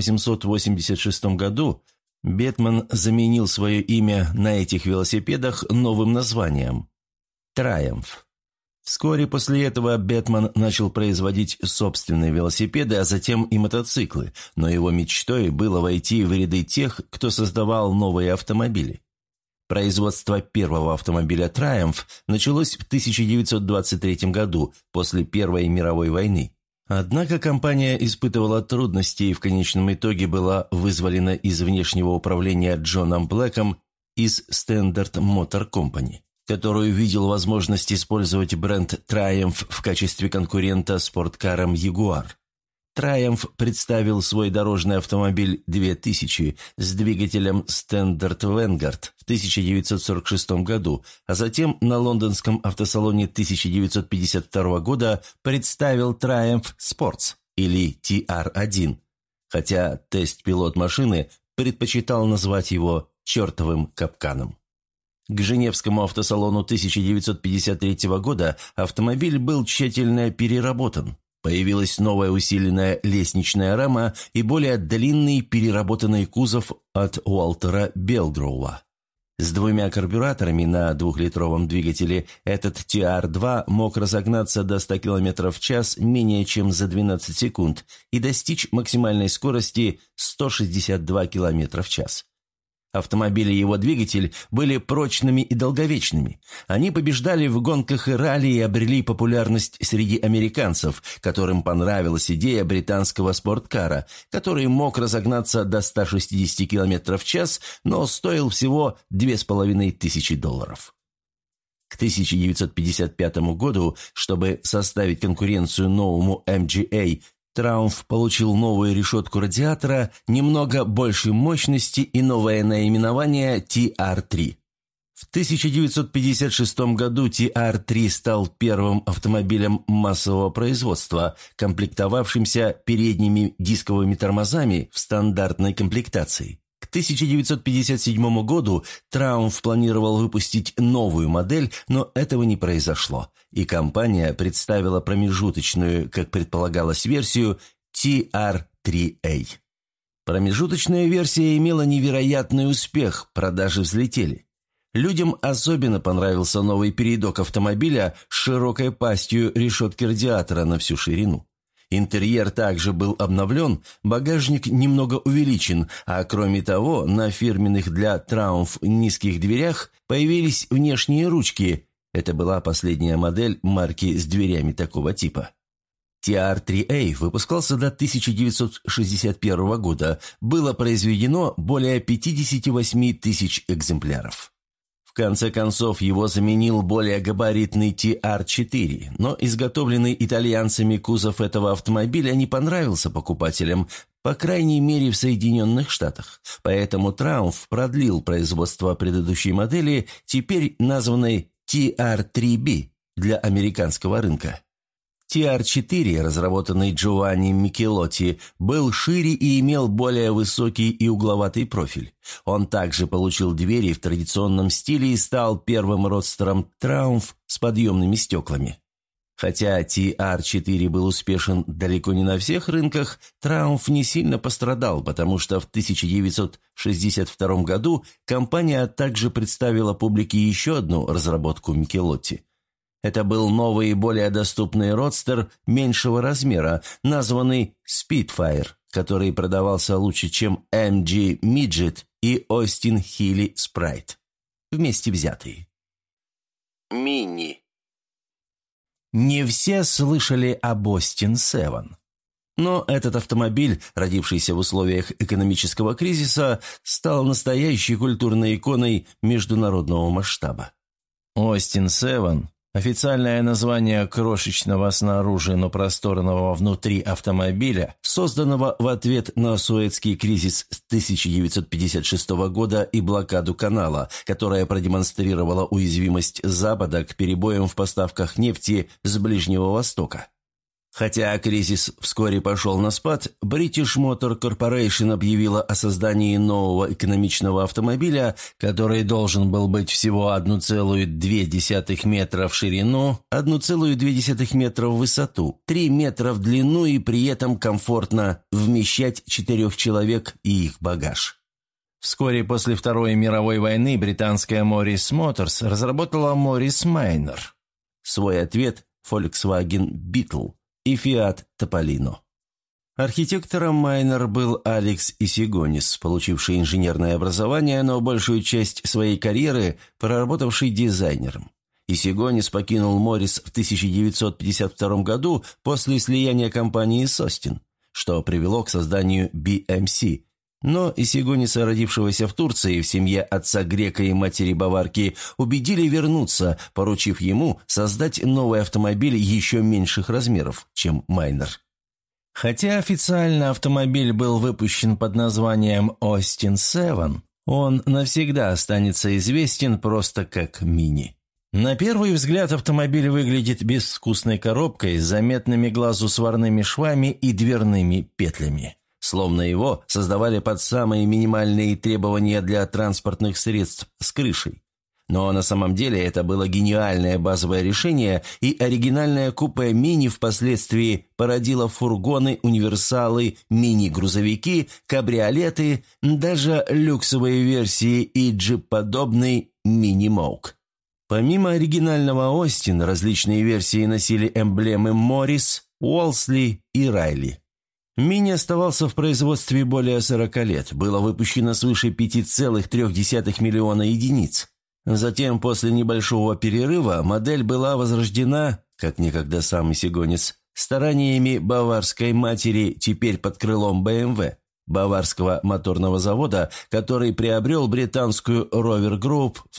1886 году Бетман заменил свое имя на этих велосипедах новым названием – «Триумф». Вскоре после этого Бетман начал производить собственные велосипеды, а затем и мотоциклы, но его мечтой было войти в ряды тех, кто создавал новые автомобили. Производство первого автомобиля «Триумф» началось в 1923 году, после Первой мировой войны. Однако компания испытывала трудности и в конечном итоге была вызволена из внешнего управления Джоном Блэком из Standard Motor Company, который увидел возможность использовать бренд Triumph в качестве конкурента спорткарам Jaguar. Triumph представил свой дорожный автомобиль 2000 с двигателем Standard Vanguard в 1946 году, а затем на лондонском автосалоне 1952 года представил Triumph Sports или TR1, хотя тест-пилот машины предпочитал назвать его «чертовым капканом». К Женевскому автосалону 1953 года автомобиль был тщательно переработан. Появилась новая усиленная лестничная рама и более длинный переработанный кузов от Уолтера Белгроува. С двумя карбюраторами на 2-литровом двигателе этот TR2 мог разогнаться до 100 км в час менее чем за 12 секунд и достичь максимальной скорости 162 км в час. Автомобили и его двигатель были прочными и долговечными. Они побеждали в гонках и ралли и обрели популярность среди американцев, которым понравилась идея британского спорткара, который мог разогнаться до 160 км в час, но стоил всего $2500. К 1955 году, чтобы составить конкуренцию новому MGA, Триумф получил новую решетку радиатора, немного большей мощности и новое наименование TR3. В 1956 году TR3 стал первым автомобилем массового производства, комплектовавшимся передними дисковыми тормозами в стандартной комплектации. К 1957 году Триумф планировал выпустить новую модель, но этого не произошло, и компания представила промежуточную, как предполагалось, версию TR3A. Промежуточная версия имела невероятный успех, продажи взлетели. Людям особенно понравился новый передок автомобиля с широкой пастью решетки радиатора на всю ширину. Интерьер также был обновлен, багажник немного увеличен, а кроме того, на фирменных для Триумф низких дверях появились внешние ручки. Это была последняя модель марки с дверями такого типа. TR3A выпускался до 1961 года, было произведено более 58 тысяч экземпляров. В конце концов, его заменил более габаритный TR4, но изготовленный итальянцами кузов этого автомобиля не понравился покупателям, по крайней мере в Соединенных Штатах. Поэтому Триумф продлил производство предыдущей модели, теперь названной TR3B, для американского рынка. TR4, разработанный Джованни Микелотти, был шире и имел более высокий и угловатый профиль. Он также получил двери в традиционном стиле и стал первым родстером Триумф с подъемными стеклами. Хотя TR4 был успешен далеко не на всех рынках, Триумф не сильно пострадал, потому что в 1962 году компания также представила публике еще одну разработку Микелотти. Это был новый и более доступный родстер меньшего размера, названный Spitfire, который продавался лучше, чем MG Midget и Austin Healey Sprite, вместе взятые. Мини. Не все слышали об Austin 7. Но этот автомобиль, родившийся в условиях экономического кризиса, стал настоящей культурной иконой международного масштаба. Austin 7 – Официальное название крошечного снаружи, но просторного внутри автомобиля, созданного в ответ на Суэцкий кризис 1956 года и блокаду канала, которая продемонстрировала уязвимость Запада к перебоям в поставках нефти с Ближнего Востока. Хотя кризис вскоре пошел на спад, British Motor Corporation объявила о создании нового экономичного автомобиля, который должен был быть всего 1,2 метра в ширину, 1,2 метра в высоту, 3 метра в длину и при этом комфортно вмещать 4 человек и их багаж. Вскоре после Второй мировой войны британская Morris Motors разработала Morris Minor. Свой ответ – Volkswagen Beetle и Fiat Topolino. Архитектором Minor был Алекс Исигонис, получивший инженерное образование, но большую часть своей карьеры проработавший дизайнером. Исигонис покинул Morris в 1952 году после слияния компании с Остин, что привело к созданию BMC. Но Исигониса, родившегося в Турции в семье отца грека и матери баварки, убедили вернуться, поручив ему создать новый автомобиль еще меньших размеров, чем Майнер. Хотя официально автомобиль был выпущен под названием Austin 7, он навсегда останется известен просто как Мини. На первый взгляд автомобиль выглядит безвкусной коробкой с заметными глазу сварными швами и дверными петлями. Словно его создавали под самые минимальные требования для транспортных средств с крышей. Но на самом деле это было гениальное базовое решение, и оригинальное купе «Мини» впоследствии породило фургоны, универсалы, мини-грузовики, кабриолеты, даже люксовые версии и джип-подобный «Мини-Моук». Помимо оригинального «Остин», различные версии носили эмблемы Morris, Уолсли и Райли. Мини оставался в производстве более 40 лет, было выпущено свыше 5,3 миллиона единиц. Затем, после небольшого перерыва, модель была возрождена, как некогда сам Исигонис, стараниями баварской матери, теперь под крылом BMW, баварского моторного завода, который приобрел британскую Rover Group в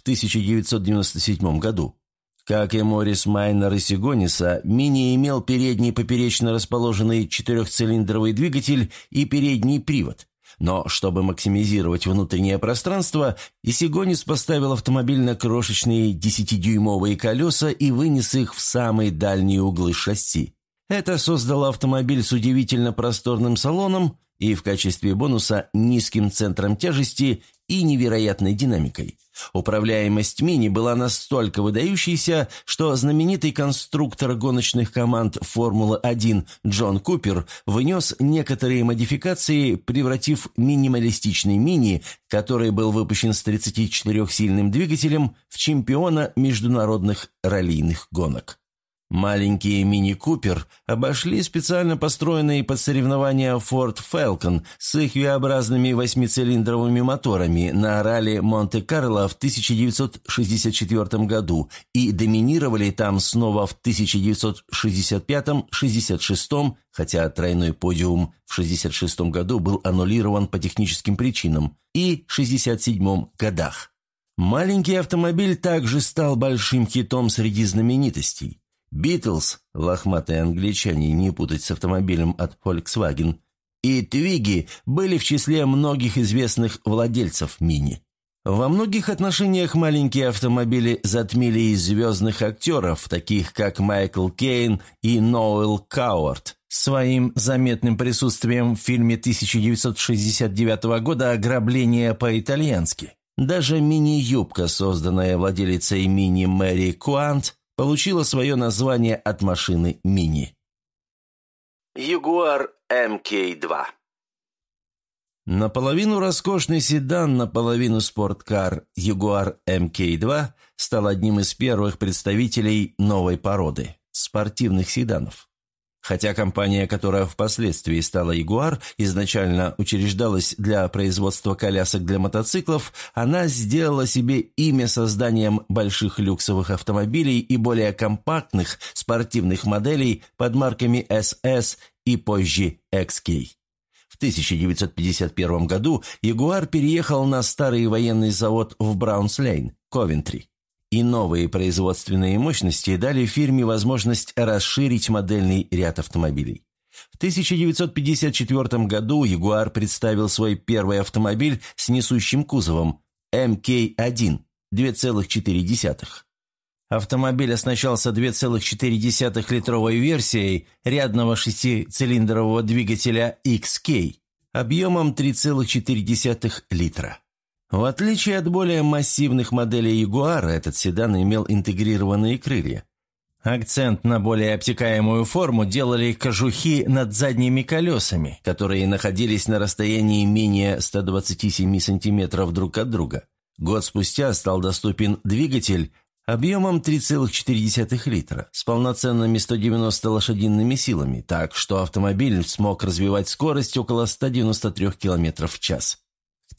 1997 году. Как и Morris Minor Исигониса, Мини имел передний поперечно расположенный четырехцилиндровый двигатель и передний привод. Но чтобы максимизировать внутреннее пространство, Исигонис поставил автомобиль на крошечные 10-дюймовые колеса и вынес их в самые дальние углы шасси. Это создало автомобиль с удивительно просторным салоном и в качестве бонуса низким центром тяжести и невероятной динамикой. Управляемость Мини была настолько выдающейся, что знаменитый конструктор гоночных команд Формулы-1 Джон Купер внес некоторые модификации, превратив минималистичный Мини, который был выпущен с 34-сильным двигателем, в чемпиона международных раллийных гонок. Маленькие мини-Купер обошли специально построенные под соревнования Ford Falcon с их V-образными 8-цилиндровыми моторами на ралли Монте-Карло в 1964 году и доминировали там снова в 1965-66, хотя тройной подиум в 1966 году был аннулирован по техническим причинам, и 1967 годах. Маленький автомобиль также стал большим хитом среди знаменитостей. Beatles, лохматые англичане, не путать с автомобилем от Volkswagen, и Twiggy были в числе многих известных владельцев Мини. Во многих отношениях маленькие автомобили затмили и звездных актеров, таких как Майкл Кейн и Ноэл Кауарт, своим заметным присутствием в фильме 1969 года «Ограбление по-итальянски». Даже мини-юбка, созданная владелицей Мини Мэри Куант, получила свое название от машины Мини. Jaguar MK2. Наполовину роскошный седан, наполовину спорткар Jaguar MK2 стал одним из первых представителей новой породы – спортивных седанов. Хотя компания, которая впоследствии стала Jaguar, изначально учреждалась для производства колясок для мотоциклов, она сделала себе имя созданием больших люксовых автомобилей и более компактных спортивных моделей под марками SS и позже XK. В 1951 году Jaguar переехал на старый военный завод в Браунс-Лейн, Ковентри. и новые производственные мощности дали фирме возможность расширить модельный ряд автомобилей. В 1954 году Jaguar представил свой первый автомобиль с несущим кузовом MK1 2,4. Автомобиль оснащался 2,4-литровой версией рядного шестицилиндрового двигателя XK объемом 3,4 литра. В отличие от более массивных моделей Jaguar, этот седан имел интегрированные крылья. Акцент на более обтекаемую форму делали кожухи над задними колесами, которые находились на расстоянии менее 127 сантиметров друг от друга. Год спустя стал доступен двигатель объемом 3,4 литра с полноценными 190 лошадиными силами, так что автомобиль смог развивать скорость около 193 км в час. К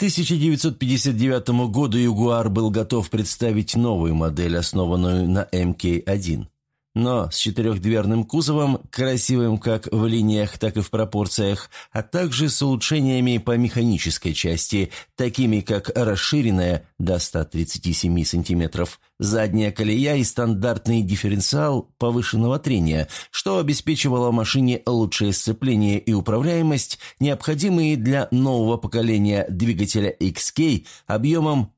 1959 году Jaguar был готов представить новую модель, основанную на MK1. Но с четырехдверным кузовом, красивым как в линиях, так и в пропорциях, а также с улучшениями по механической части, такими как расширенная до 137 см задняя колея и стандартный дифференциал повышенного трения, что обеспечивало машине лучшее сцепление и управляемость, необходимые для нового поколения двигателя XK объемом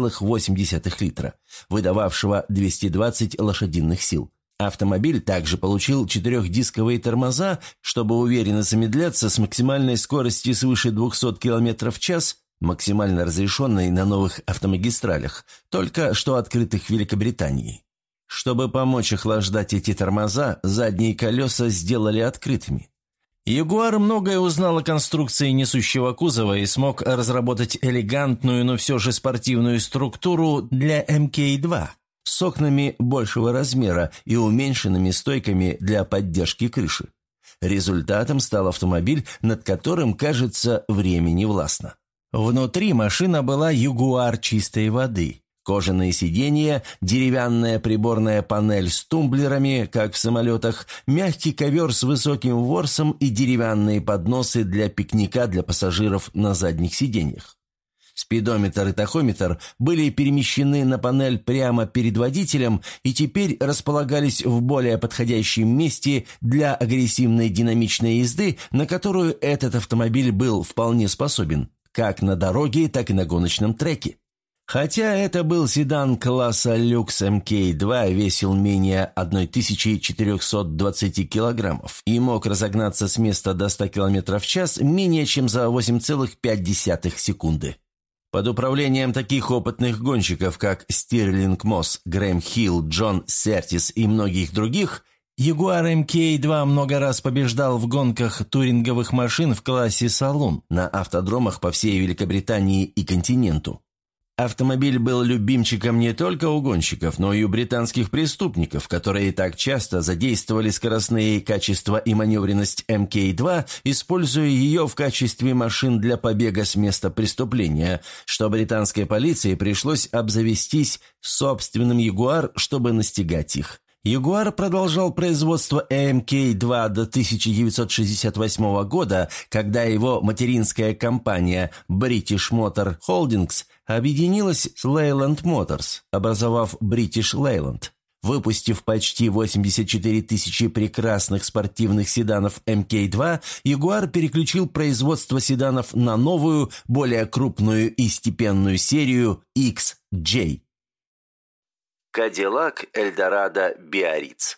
3,8 литра, выдававшего 220 лошадиных сил. Автомобиль также получил четырехдисковые тормоза, чтобы уверенно замедляться с максимальной скоростью свыше 200 км в час, максимально разрешенной на новых автомагистралях, только что открытых в Великобритании. Чтобы помочь охлаждать эти тормоза, задние колеса сделали открытыми. Jaguar многое узнал о конструкции несущего кузова и смог разработать элегантную, но все же спортивную структуру для MK2. С окнами большего размера и уменьшенными стойками для поддержки крыши. Результатом стал автомобиль, над которым, кажется, время не властно. Внутри машина была Jaguar чистой воды. Кожаные сиденья, деревянная приборная панель с тумблерами, как в самолетах, мягкий ковер с высоким ворсом и деревянные подносы для пикника для пассажиров на задних сиденьях. Спидометр и тахометр были перемещены на панель прямо перед водителем и теперь располагались в более подходящем месте для агрессивной динамичной езды, на которую этот автомобиль был вполне способен, как на дороге, так и на гоночном треке. Хотя это был седан класса люкс, MK2 весил менее 1420 килограммов и мог разогнаться с места до 100 км в час менее чем за 8,5 секунды. Под управлением таких опытных гонщиков, как Стирлинг Мосс, Грэм Хилл, Джон Сертис и многих других, Jaguar MK2 много раз побеждал в гонках туринговых машин в классе салун на автодромах по всей Великобритании и континенту. Автомобиль был любимчиком не только у гонщиков, но и у британских преступников, которые так часто задействовали скоростные качества и маневренность MK2, используя ее в качестве машин для побега с места преступления, что британской полиции пришлось обзавестись собственным Jaguar, чтобы настигать их. Jaguar продолжал производство MK2 до 1968 года, когда его материнская компания British Motor Holdings объединилась с Leyland Motors, образовав British Leyland. Выпустив почти 84 тысячи прекрасных спортивных седанов MK2, Jaguar переключил производство седанов на новую, более крупную и степенную серию XJ. Кадиллак Эльдорадо Биарриц.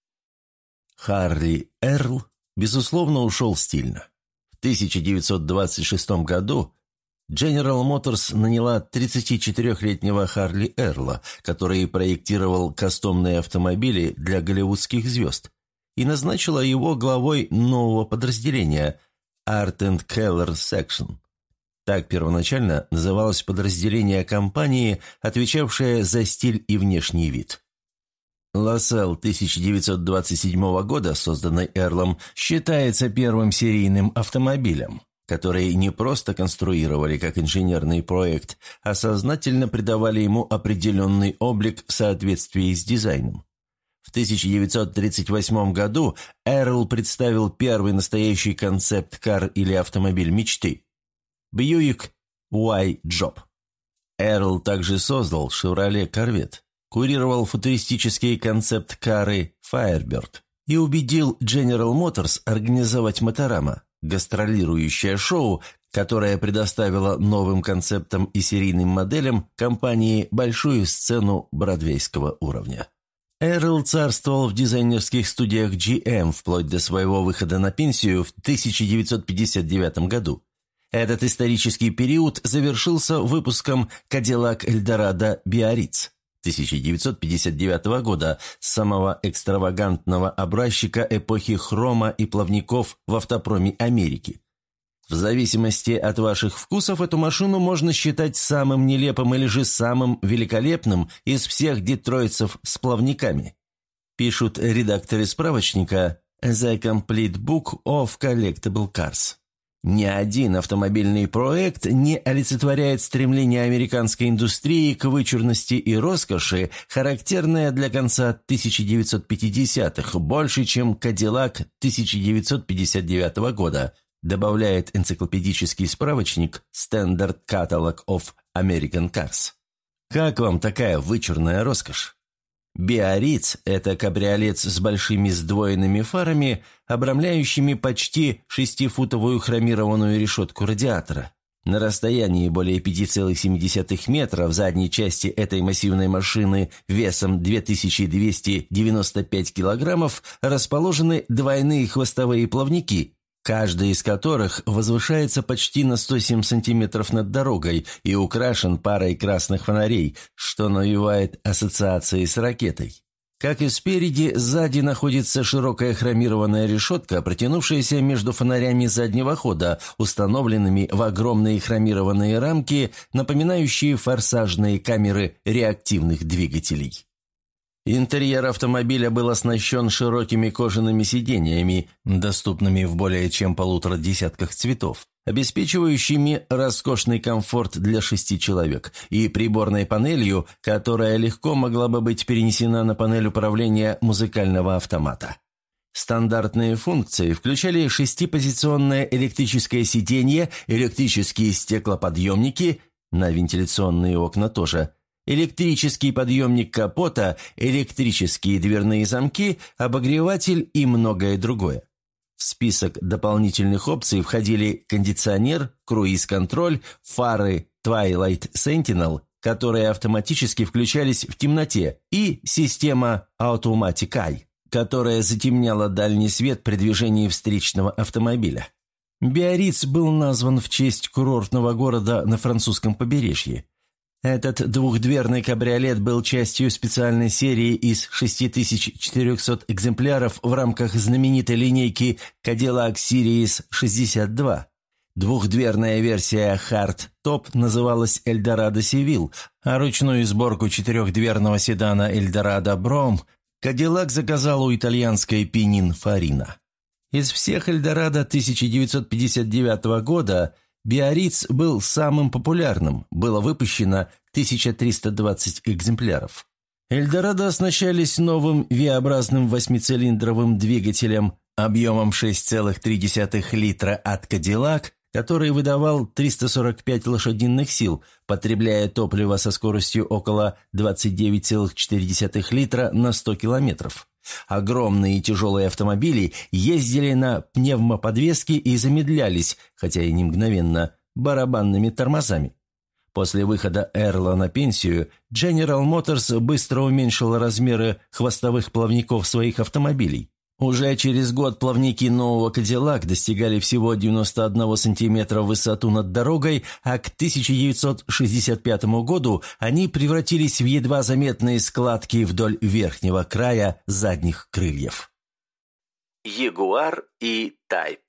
Харли Эрл, безусловно, ушел стильно. В 1926 году General Motors наняла 34-летнего Харли Эрла, который проектировал кастомные автомобили для голливудских звезд, и назначила его главой нового подразделения Art and Color Section. Так первоначально называлось подразделение компании, отвечавшее за стиль и внешний вид. LaSalle 1927 года, созданный Эрлом, считается первым серийным автомобилем, который не просто конструировали как инженерный проект, а сознательно придавали ему определенный облик в соответствии с дизайном. В 1938 году Эрл представил первый настоящий концепт-кар или автомобиль мечты – Buick Y-Job. Эрл также создал Chevrolet Corvette. курировал футуристические концепт-кары Firebird и убедил General Motors организовать Motorama, гастролирующее шоу, которое предоставило новым концептам и серийным моделям компании большую сцену бродвейского уровня. Эрл царствовал в дизайнерских студиях GM вплоть до своего выхода на пенсию в 1959 году. Этот исторический период завершился выпуском Cadillac Eldorado Biarritz 1959 года, самого экстравагантного образчика эпохи хрома и плавников в автопроме Америки. В зависимости от ваших вкусов эту машину можно считать самым нелепым или же самым великолепным из всех детройтцев с плавниками, пишут редакторы справочника The Complete Book of Collectible Cars. Ни один автомобильный проект не олицетворяет стремление американской индустрии к вычурности и роскоши, характерное для конца 1950-х, больше, чем Cadillac 1959 года, добавляет энциклопедический справочник Standard Catalog of American Cars. Как вам такая вычурная роскошь? Биарриц – это кабриолет с большими сдвоенными фарами, обрамляющими почти 6-футовую хромированную решетку радиатора. На расстоянии более 5,7 метра в задней части этой массивной машины весом 2295 килограммов расположены двойные хвостовые плавники, каждый из которых возвышается почти на 107 сантиметров над дорогой и украшен парой красных фонарей, что навевает ассоциации с ракетой. Как и спереди, сзади находится широкая хромированная решетка, протянувшаяся между фонарями заднего хода, установленными в огромные хромированные рамки, напоминающие форсажные камеры реактивных двигателей. Интерьер автомобиля был оснащен широкими кожаными сиденьями, доступными в более чем 1,5 десятках цветов, обеспечивающими роскошный комфорт для 6 человек, и приборной панелью, которая легко могла бы быть перенесена на панель управления музыкального автомата. Стандартные функции включали 6-позиционное электрическое сиденье, электрические стеклоподъемники, на вентиляционные окна тоже, электрический подъемник капота, электрические дверные замки, обогреватель и многое другое. В список дополнительных опций входили кондиционер, круиз-контроль, фары Twilight Sentinel, которые автоматически включались в темноте, и система Automatic Eye, которая затемняла дальний свет при движении встречного автомобиля. Биарриц был назван в честь курортного города на французском побережье. Этот двухдверный кабриолет был частью специальной серии из 6400 экземпляров в рамках знаменитой линейки Cadillac Series 62. Двухдверная версия Hard Top называлась Eldorado Seville, а ручную сборку четырехдверного седана Eldorado Brougham Cadillac заказал у итальянской Pininfarina. Из всех Eldorado 1959 года Биарриц был самым популярным, было выпущено 1320 экземпляров. Эльдорадо оснащались новым V-образным 8-цилиндровым двигателем объемом 6,3 литра от Cadillac, который выдавал 345 лошадиных сил, потребляя топливо со скоростью около 29,4 литра на 100 километров. Огромные и тяжелые автомобили ездили на пневмоподвеске и замедлялись, хотя и не мгновенно, барабанными тормозами. После выхода Эрла на пенсию General Motors быстро уменьшил размеры хвостовых плавников своих автомобилей. Уже через год плавники нового Cadillac достигали всего 91 сантиметра в высоту над дорогой, а к 1965 году они превратились в едва заметные складки вдоль верхнего края задних крыльев. Jaguar E-Type.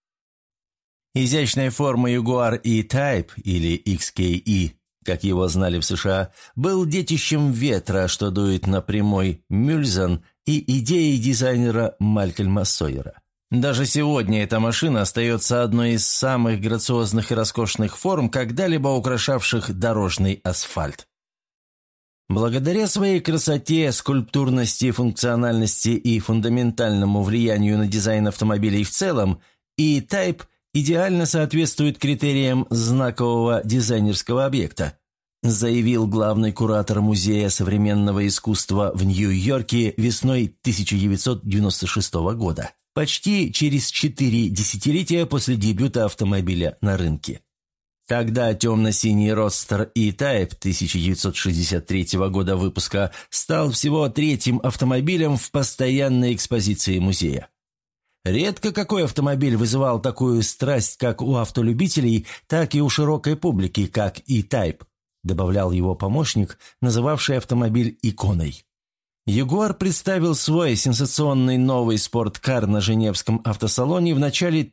Изящной формы Jaguar E-Type, или XKE, как его знали в США, был детищем ветра, что дует на прямой Мюльзен, и идеей дизайнера Малькольма Сойера. Даже сегодня эта машина остается одной из самых грациозных и роскошных форм, когда-либо украшавших дорожный асфальт. Благодаря своей красоте, скульптурности, функциональности и фундаментальному влиянию на дизайн автомобилей в целом, E-Type идеально соответствует критериям знакового дизайнерского объекта. заявил главный куратор Музея современного искусства в Нью-Йорке весной 1996 года, почти через 4 десятилетия после дебюта автомобиля на рынке. Тогда темно-синий Родстер E-Type 1963 года выпуска стал всего 3-м автомобилем в постоянной экспозиции музея. Редко какой автомобиль вызывал такую страсть как у автолюбителей, так и у широкой публики, как E-Type, добавлял его помощник, называвший автомобиль иконой. Ягуар представил свой сенсационный новый спорткар на Женевском автосалоне в начале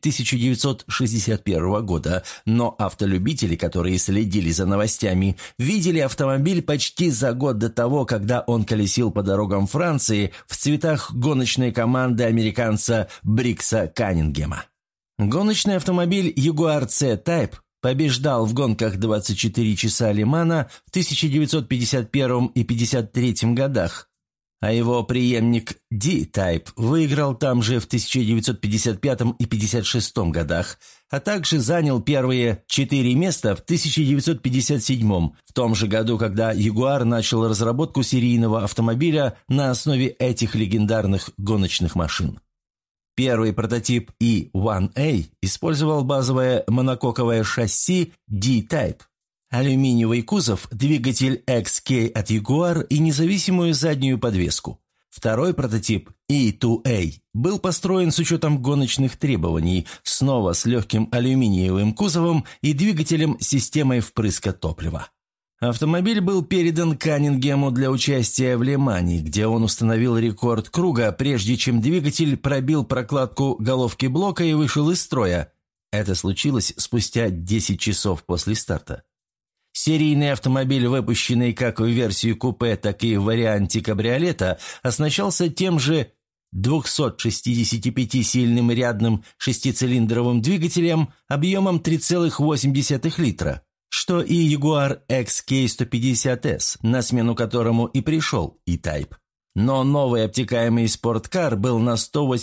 1961 года, но автолюбители, которые следили за новостями, видели автомобиль почти за год до того, когда он колесил по дорогам Франции в цветах гоночной команды американца Брикса Каннингема. Гоночный автомобиль Jaguar C-Type побеждал в гонках 24 часа Ле-Мана в 1951 и 1953 годах, а его преемник D-Type выиграл там же в 1955 и 1956 годах, а также занял первые 4 места в 1957, в том же году, когда Jaguar начал разработку серийного автомобиля на основе этих легендарных гоночных машин. Первый прототип E1A использовал базовое монококовое шасси D-Type, алюминиевый кузов, двигатель XK от Jaguar и независимую заднюю подвеску. Второй прототип E2A был построен с учетом гоночных требований, снова с легким алюминиевым кузовом и двигателем с системой впрыска топлива. Автомобиль был передан Каннингему для участия в Ле-Мане, где он установил рекорд круга, прежде чем двигатель пробил прокладку головки блока и вышел из строя. Это случилось спустя 10 часов после старта. Серийный автомобиль, выпущенный как в версии купе, так и в варианте кабриолета, оснащался тем же 265-сильным рядным шестицилиндровым двигателем объемом 3,8 литра, что и Jaguar XK150S, на смену которому и пришел E-Type. Но новый обтекаемый спорткар был на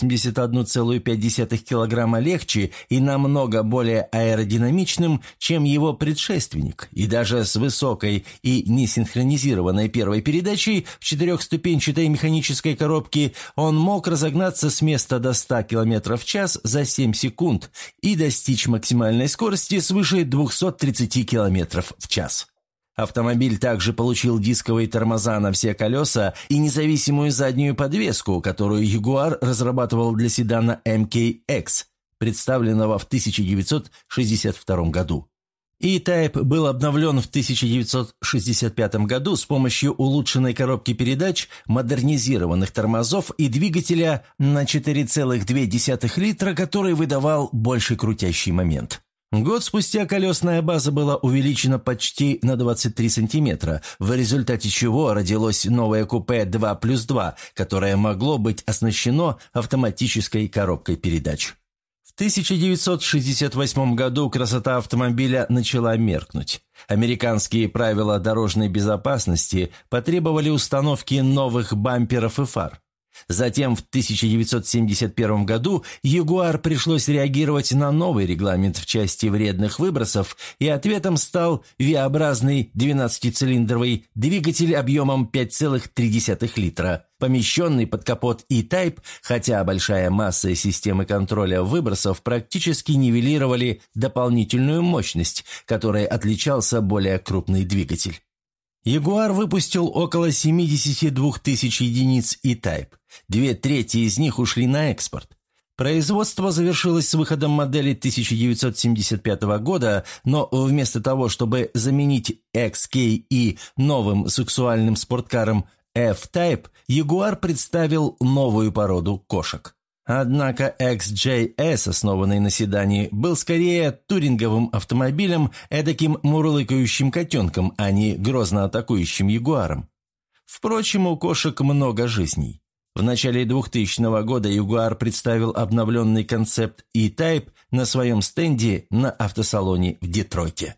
181,5 килограмма легче и намного более аэродинамичным, чем его предшественник, и даже с высокой и несинхронизированной первой передачей в 4-ступенчатой механической коробке он мог разогнаться с места до 100 км в час за 7 секунд и достичь максимальной скорости свыше 230 км в час. Автомобиль также получил дисковые тормоза на все колеса и независимую заднюю подвеску, которую Jaguar разрабатывал для седана MKX, представленного в 1962 году. E-Type был обновлен в 1965 году с помощью улучшенной коробки передач, модернизированных тормозов и двигателя на 4,2 литра, который выдавал больший крутящий момент. Год спустя колесная база была увеличена почти на 23 сантиметра, в результате чего родилось новое купе 2+2, которое могло быть оснащено автоматической коробкой передач. В 1968 году красота автомобиля начала меркнуть. Американские правила дорожной безопасности потребовали установки новых бамперов и фар. Затем в 1971 году Jaguar пришлось реагировать на новый регламент в части вредных выбросов, и ответом стал V-образный 12-цилиндровый двигатель объемом 5,3 литра, помещенный под капот E-Type, хотя большая масса и системы контроля выбросов практически нивелировали дополнительную мощность, которой отличался более крупный двигатель. Jaguar выпустил около 72 тысяч единиц E-Type. 2/3 из них ушли на экспорт. Производство завершилось с выходом модели 1975 года, но вместо того, чтобы заменить XK новым сексуальным спорткаром F-Type, Jaguar представил новую породу кошек. Однако XJS, основанный на седане, был скорее туринговым автомобилем, эдаким мурлыкающим котенком, а не грозно атакующим ягуаром. Впрочем, у кошек много жизней. В начале 2000 года Jaguar представил обновленный концепт E-Type на своем стенде на автосалоне в Детройте.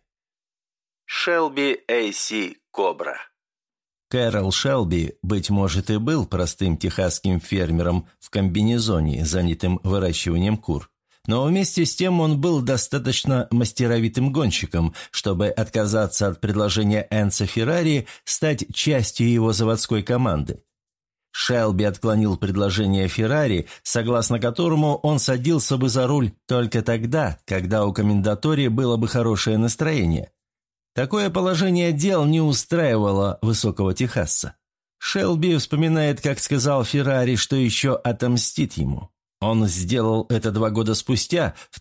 Shelby AC Cobra. Кэрол Шелби, быть может, и был простым техасским фермером в комбинезоне, занятым выращиванием кур. Но вместе с тем он был достаточно мастеровитым гонщиком, чтобы отказаться от предложения Энцо Феррари стать частью его заводской команды. Шелби отклонил предложение Феррари, согласно которому он садился бы за руль только тогда, когда у коммендатури было бы хорошее настроение. Такое положение дел не устраивало высокого техасца. Шелби вспоминает, как сказал Феррари, что еще отомстит ему. Он сделал это 2 года спустя, в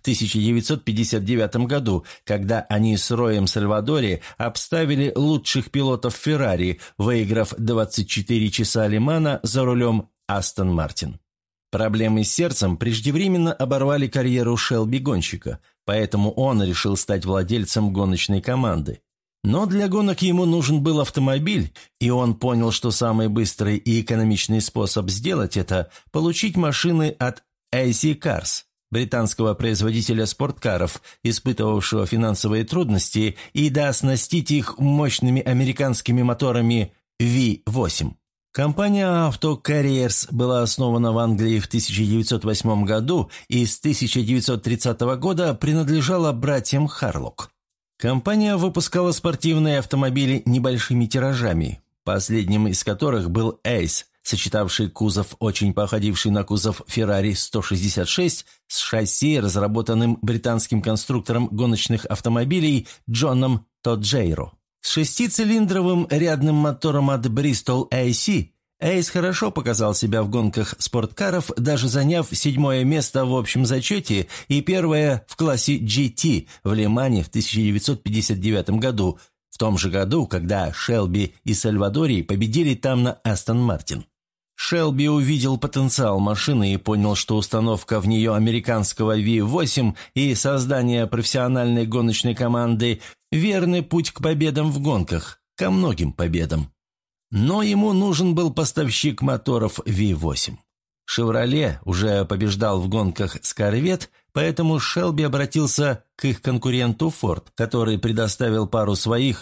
1959 году, когда они с Роем Сальвадори обставили лучших пилотов Феррари, выиграв 24 часа Ле-Мана за рулем Астон Мартин. Проблемы с сердцем преждевременно оборвали карьеру Шелби-гонщика, поэтому он решил стать владельцем гоночной команды. Но для гонок ему нужен был автомобиль, и он понял, что самый быстрый и экономичный способ сделать это – получить машины от AC Cars, британского производителя спорткаров, испытывавшего финансовые трудности, и дооснастить их мощными американскими моторами V8. Компания Auto Carriers была основана в Англии в 1908 году и с 1930 года принадлежала братьям Харлок. Компания выпускала спортивные автомобили небольшими тиражами, последним из которых был Ace, сочетавший кузов, очень походивший на кузов Ferrari 166, с шасси, разработанным британским конструктором гоночных автомобилей Джоном Тоджейро. С 6-цилиндровым рядным мотором от Bristol AC Ace хорошо показал себя в гонках спорткаров, даже заняв 7-е место в общем зачете и 1-е в классе GT в Ле-Мане в 1959 году, в том же году, когда Шелби и Сальвадори победили там на Астон Мартин. Шелби увидел потенциал машины и понял, что установка в нее американского V8 и создание профессиональной гоночной команды – верный путь к победам в гонках, ко многим победам. Но ему нужен был поставщик моторов V8. «Шевроле» уже побеждал в гонках с «Корвет», поэтому Шелби обратился к их конкуренту «Форд», который предоставил пару своих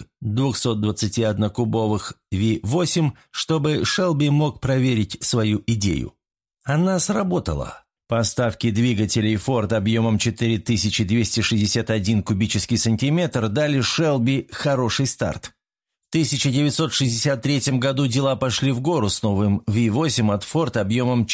221-кубовых V8, чтобы Шелби мог проверить свою идею. Она сработала. Поставки двигателей «Форд» объемом 4261 кубический сантиметр дали Шелби хороший старт. В 1963 году дела пошли в гору с новым V8 от Ford объемом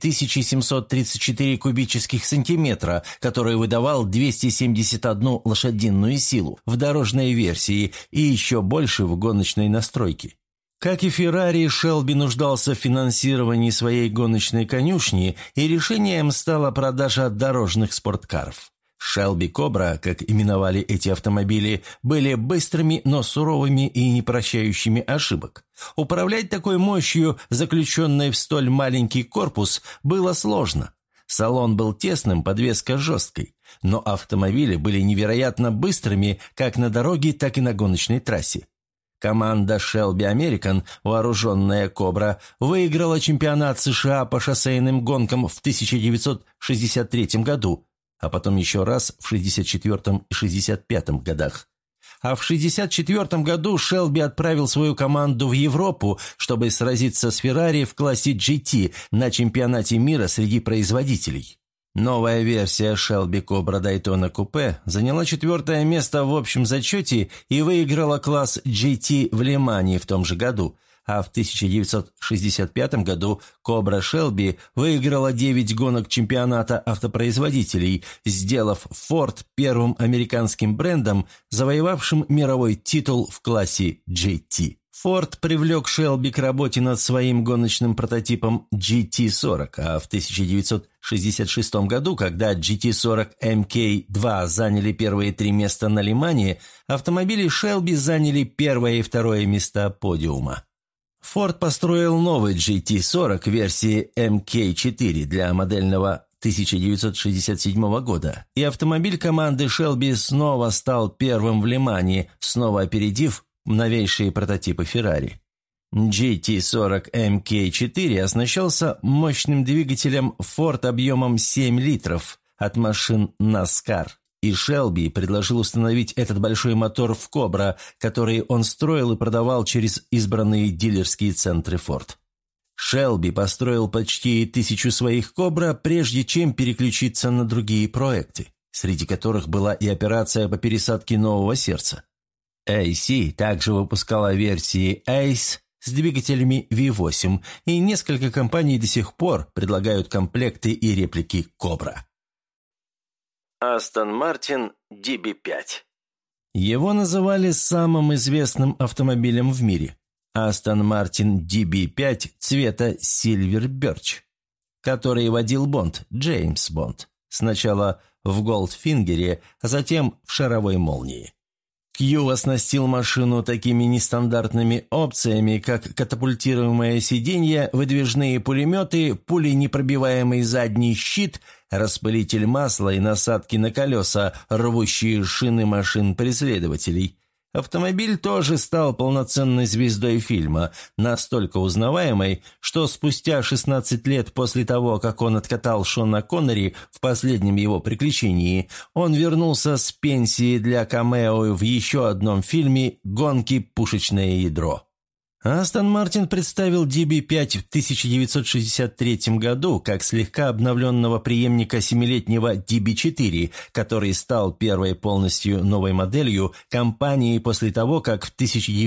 4734 кубических сантиметра, который выдавал 271 лошадиную силу в дорожной версии и еще больше в гоночной настройке. Как и Ferrari, Шелби нуждался в финансировании своей гоночной конюшни, и решением стала продажа дорожных спорткаров. Шелби Кобра, как именовали эти автомобили, были быстрыми, но суровыми и не прощающими ошибок. Управлять такой мощью, заключенной в столь маленький корпус, было сложно. Салон был тесным, подвеска жесткой, но автомобили были невероятно быстрыми как на дороге, так и на гоночной трассе. Команда Shelby American, вооруженная «Кобра», выиграла чемпионат США по шоссейным гонкам в 1963 году, а потом еще раз в 1964 и 1965 годах. А в 1964 году Шелби отправил свою команду в Европу, чтобы сразиться с Феррари в классе GT на чемпионате мира среди производителей. Новая версия Shelby Cobra Daytona Coupe заняла 4-е место в общем зачете и выиграла класс GT в Ле-Мане в том же году, а в 1965 году Cobra Shelby выиграла 9 гонок чемпионата автопроизводителей, сделав Ford первым американским брендом, завоевавшим мировой титул в классе GT. Ford привлек Шелби к работе над своим гоночным прототипом GT40, а в 1966 году, когда GT40 MK2 заняли первые 3 места на Ле-Мане, автомобили Шелби заняли 1-е и 2-е места подиума. Ford построил новый GT40 версии MK4 для модельного 1967 года, и автомобиль команды Шелби снова стал первым в Ле-Мане, снова опередив новейшие прототипы Ferrari. GT40 MK4 оснащался мощным двигателем Ford объемом 7 литров от машин NASCAR, и Шелби предложил установить этот большой мотор в Cobra, который он строил и продавал через избранные дилерские центры Ford. Шелби построил почти 1000 своих «Кобра», прежде чем переключиться на другие проекты, среди которых была и операция по пересадке нового сердца. AC также выпускала версии Ace с двигателями V8, и несколько компаний до сих пор предлагают комплекты и реплики «Кобра». Aston Martin DB5. Его называли самым известным автомобилем в мире. Aston Martin DB5 цвета Silver Birch, который водил Бонд, Джеймс Бонд, сначала в Голдфингере, а затем в Шаровой молнии. Кью оснастил машину такими нестандартными опциями, как катапультируемое сиденье, выдвижные пулеметы, пуленепробиваемый задний щит, распылитель масла и насадки на колеса, рвущие шины машин преследователей. Автомобиль тоже стал полноценной звездой фильма, настолько узнаваемой, что спустя 16 лет после того, как он откатал Шона Коннери в последнем его приключении, он вернулся с пенсии для камео в еще одном фильме «Гонки. Пушечное ядро». Астон Мартин представил DB5 в 1963 году как слегка обновленного преемника 7-летнего DB4, который стал первой полностью новой моделью компании после того, как в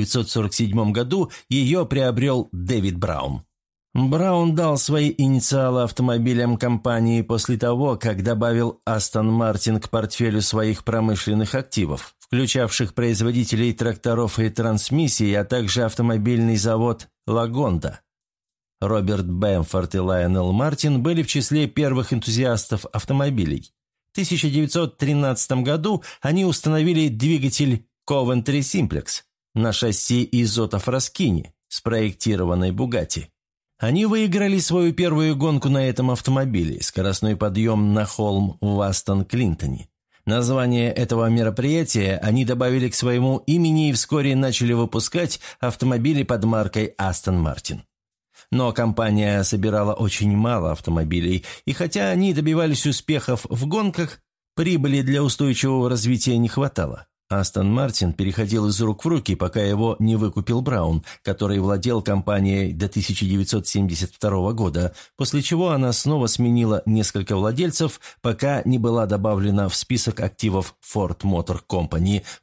1947 году ее приобрел Дэвид Браун. Браун дал свои инициалы автомобилям компании после того, как добавил Астон Мартин к портфелю своих промышленных активов, включавших производителей тракторов и трансмиссий, а также автомобильный завод «Лагонда». Роберт Бэмфорд и Лайонел Мартин были в числе первых энтузиастов автомобилей. В 1913 году они установили двигатель Coventry Simplex на шасси Изотто Фраскини, спроектированной «Бугатти». Они выиграли свою первую гонку на этом автомобиле, скоростной подъем на холм в Астон-Клинтоне. Название этого мероприятия они добавили к своему имени и вскоре начали выпускать автомобили под маркой Aston Martin. Но компания собирала очень мало автомобилей, и хотя они добивались успехов в гонках, прибыли для устойчивого развития не хватало. Астон Мартин переходил из рук в руки, пока его не выкупил Браун, который владел компанией до 1972 года, после чего она снова сменила несколько владельцев, пока не была добавлена в список активов Ford Motor Company в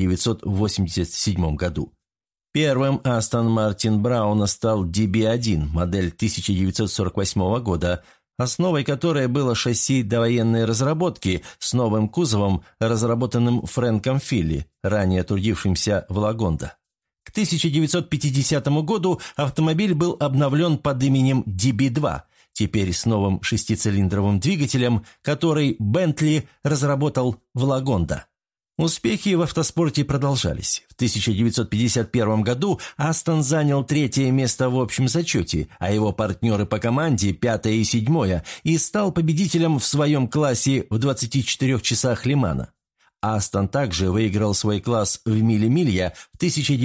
1987 году. Первым Астон Мартин Брауна стал DB1, модель 1948 года, основой которой было шасси довоенной разработки с новым кузовом, разработанным Фрэнком Филли, ранее трудившимся в Лагонда. К 1950 году автомобиль был обновлен под именем DB2, теперь с новым шестицилиндровым двигателем, который Бентли разработал в Лагонда. Успехи в автоспорте продолжались. В 1951 году Астон занял 3-е место в общем зачете, а его партнеры по команде – 5-е и 7-е, и стал победителем в своем классе в 24 часах Ле-Мана. Астон также выиграл свой класс в мили-милья в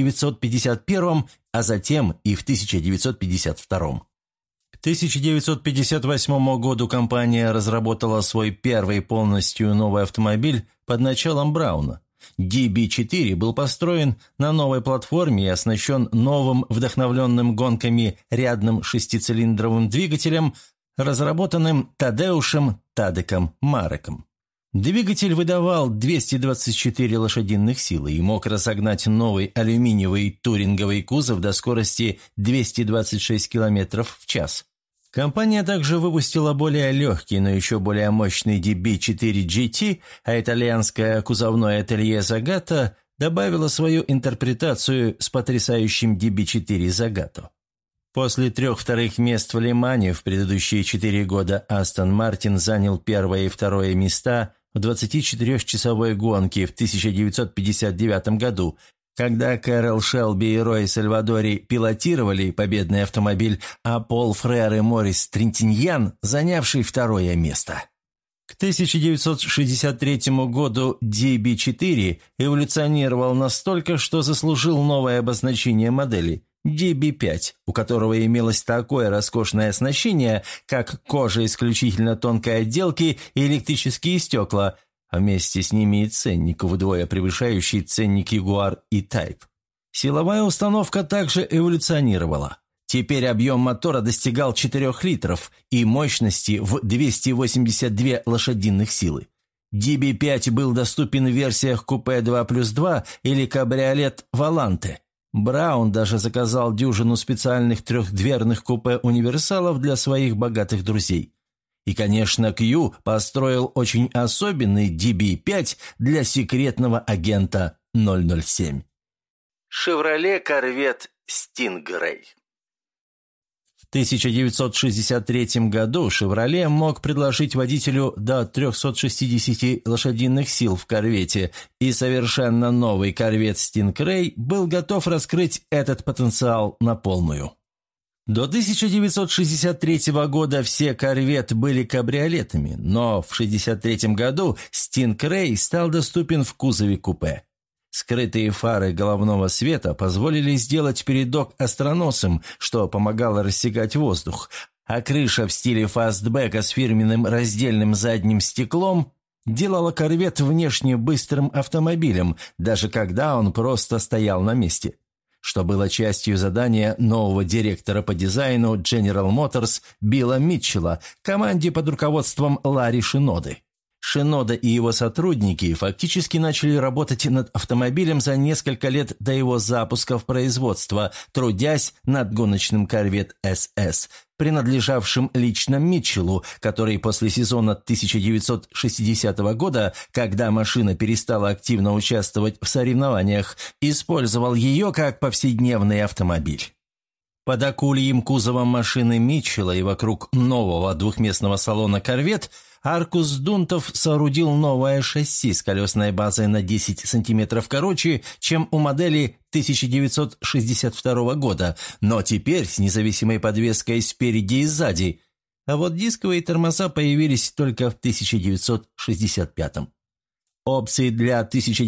1951, а затем и в 1952. К 1958 году компания разработала свой первый полностью новый автомобиль под началом Брауна. DB4 был построен на новой платформе и оснащен новым вдохновленным гонками рядным шестицилиндровым двигателем, разработанным Тадеушем Тадеком Мареком. Двигатель выдавал 224 лошадиных силы и мог разогнать новый алюминиевый туринговый кузов до скорости 226 км в час. Компания также выпустила более легкий, но еще более мощный DB4 GT, а итальянское кузовное ателье Zagato добавило свою интерпретацию с потрясающим DB4 Zagato. После 3 вторых мест в Ле-Мане в предыдущие 4 года Астон Мартин занял 1-е и 2-е места в 24-часовой гонке в 1959 году, когда Кэрол Шелби и Рой Сальвадори пилотировали победный автомобиль, а Пол Фрер и Морис Трентиньян, занявший 2-е место. К 1963 году DB4 эволюционировал настолько, что заслужил новое обозначение модели – DB5, у которого имелось такое роскошное оснащение, как кожа исключительно тонкой отделки и электрические стекла, а вместе с ними и ценник, вдвое превышающий ценник Jaguar E-Type. Силовая установка также эволюционировала. Теперь объем мотора достигал 4 литров и мощности в 282 лошадиных силы. DB5 был доступен в версиях купе 2+2 или кабриолет «Воланте». Браун даже заказал дюжину специальных трехдверных купе-универсалов для своих богатых друзей. И, конечно, Кью построил очень особенный DB5 для секретного агента 007. «Шевроле Корвет Стингрей». В 1963 году «Шевроле» мог предложить водителю до 360 лошадиных сил в корвете, и совершенно новый корвет «Стингрей» был готов раскрыть этот потенциал на полную. До 1963 года все корветы были кабриолетами, но в 1963 году «Стингрей» стал доступен в кузове купе. Скрытые фары головного света позволили сделать передок остроносым, что помогало рассекать воздух, а крыша в стиле фастбека с фирменным раздельным задним стеклом делала корвет внешне быстрым автомобилем, даже когда он просто стоял на месте, что было частью задания нового директора по дизайну General Motors Билла Митчелла, команде под руководством Ларри Шиноды. Шинода и его сотрудники фактически начали работать над автомобилем за несколько лет до его запуска в производство, трудясь над гоночным корвет СС, принадлежавшим лично Митчеллу, который после сезона 1960 года, когда машина перестала активно участвовать в соревнованиях, использовал ее как повседневный автомобиль. Под акульим кузовом машины Митчелла и вокруг нового двухместного салона «Корвет» Аркус Дунтов соорудил новое шасси с колесной базой на 10 сантиметров короче, чем у модели 1962 года, но теперь с независимой подвеской спереди и сзади, а вот дисковые тормоза появились только в 1965. Опции для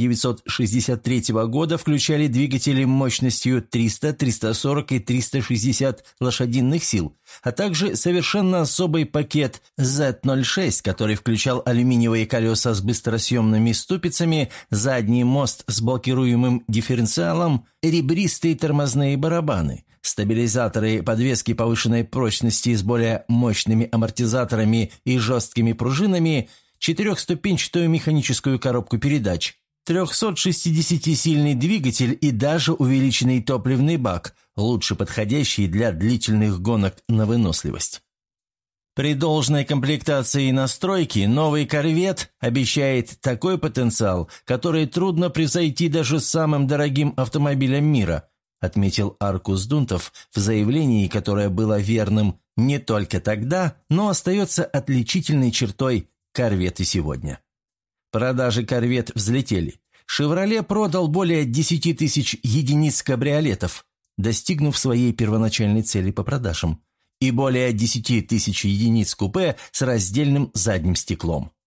1963 года включали двигатели мощностью 300, 340 и 360 лошадиных сил, а также совершенно особый пакет Z06, который включал алюминиевые колеса с быстросъемными ступицами, задний мост с блокируемым дифференциалом, ребристые тормозные барабаны, стабилизаторы подвески повышенной прочности с более мощными амортизаторами и жесткими пружинами, 4-ступенчатую механическую коробку передач, 360-сильный двигатель и даже увеличенный топливный бак, лучше подходящий для длительных гонок на выносливость. При должной комплектации и настройке новый корвет обещает такой потенциал, который трудно превзойти даже самым дорогим автомобилем мира, отметил Аркус Дунтов в заявлении, которое было верным не только тогда, но остается отличительной чертой корветы сегодня. Продажи корвет взлетели. «Шевроле» продал более 10 тысяч единиц кабриолетов, достигнув своей первоначальной цели по продажам, и более 10 тысяч единиц купе с раздельным задним стеклом.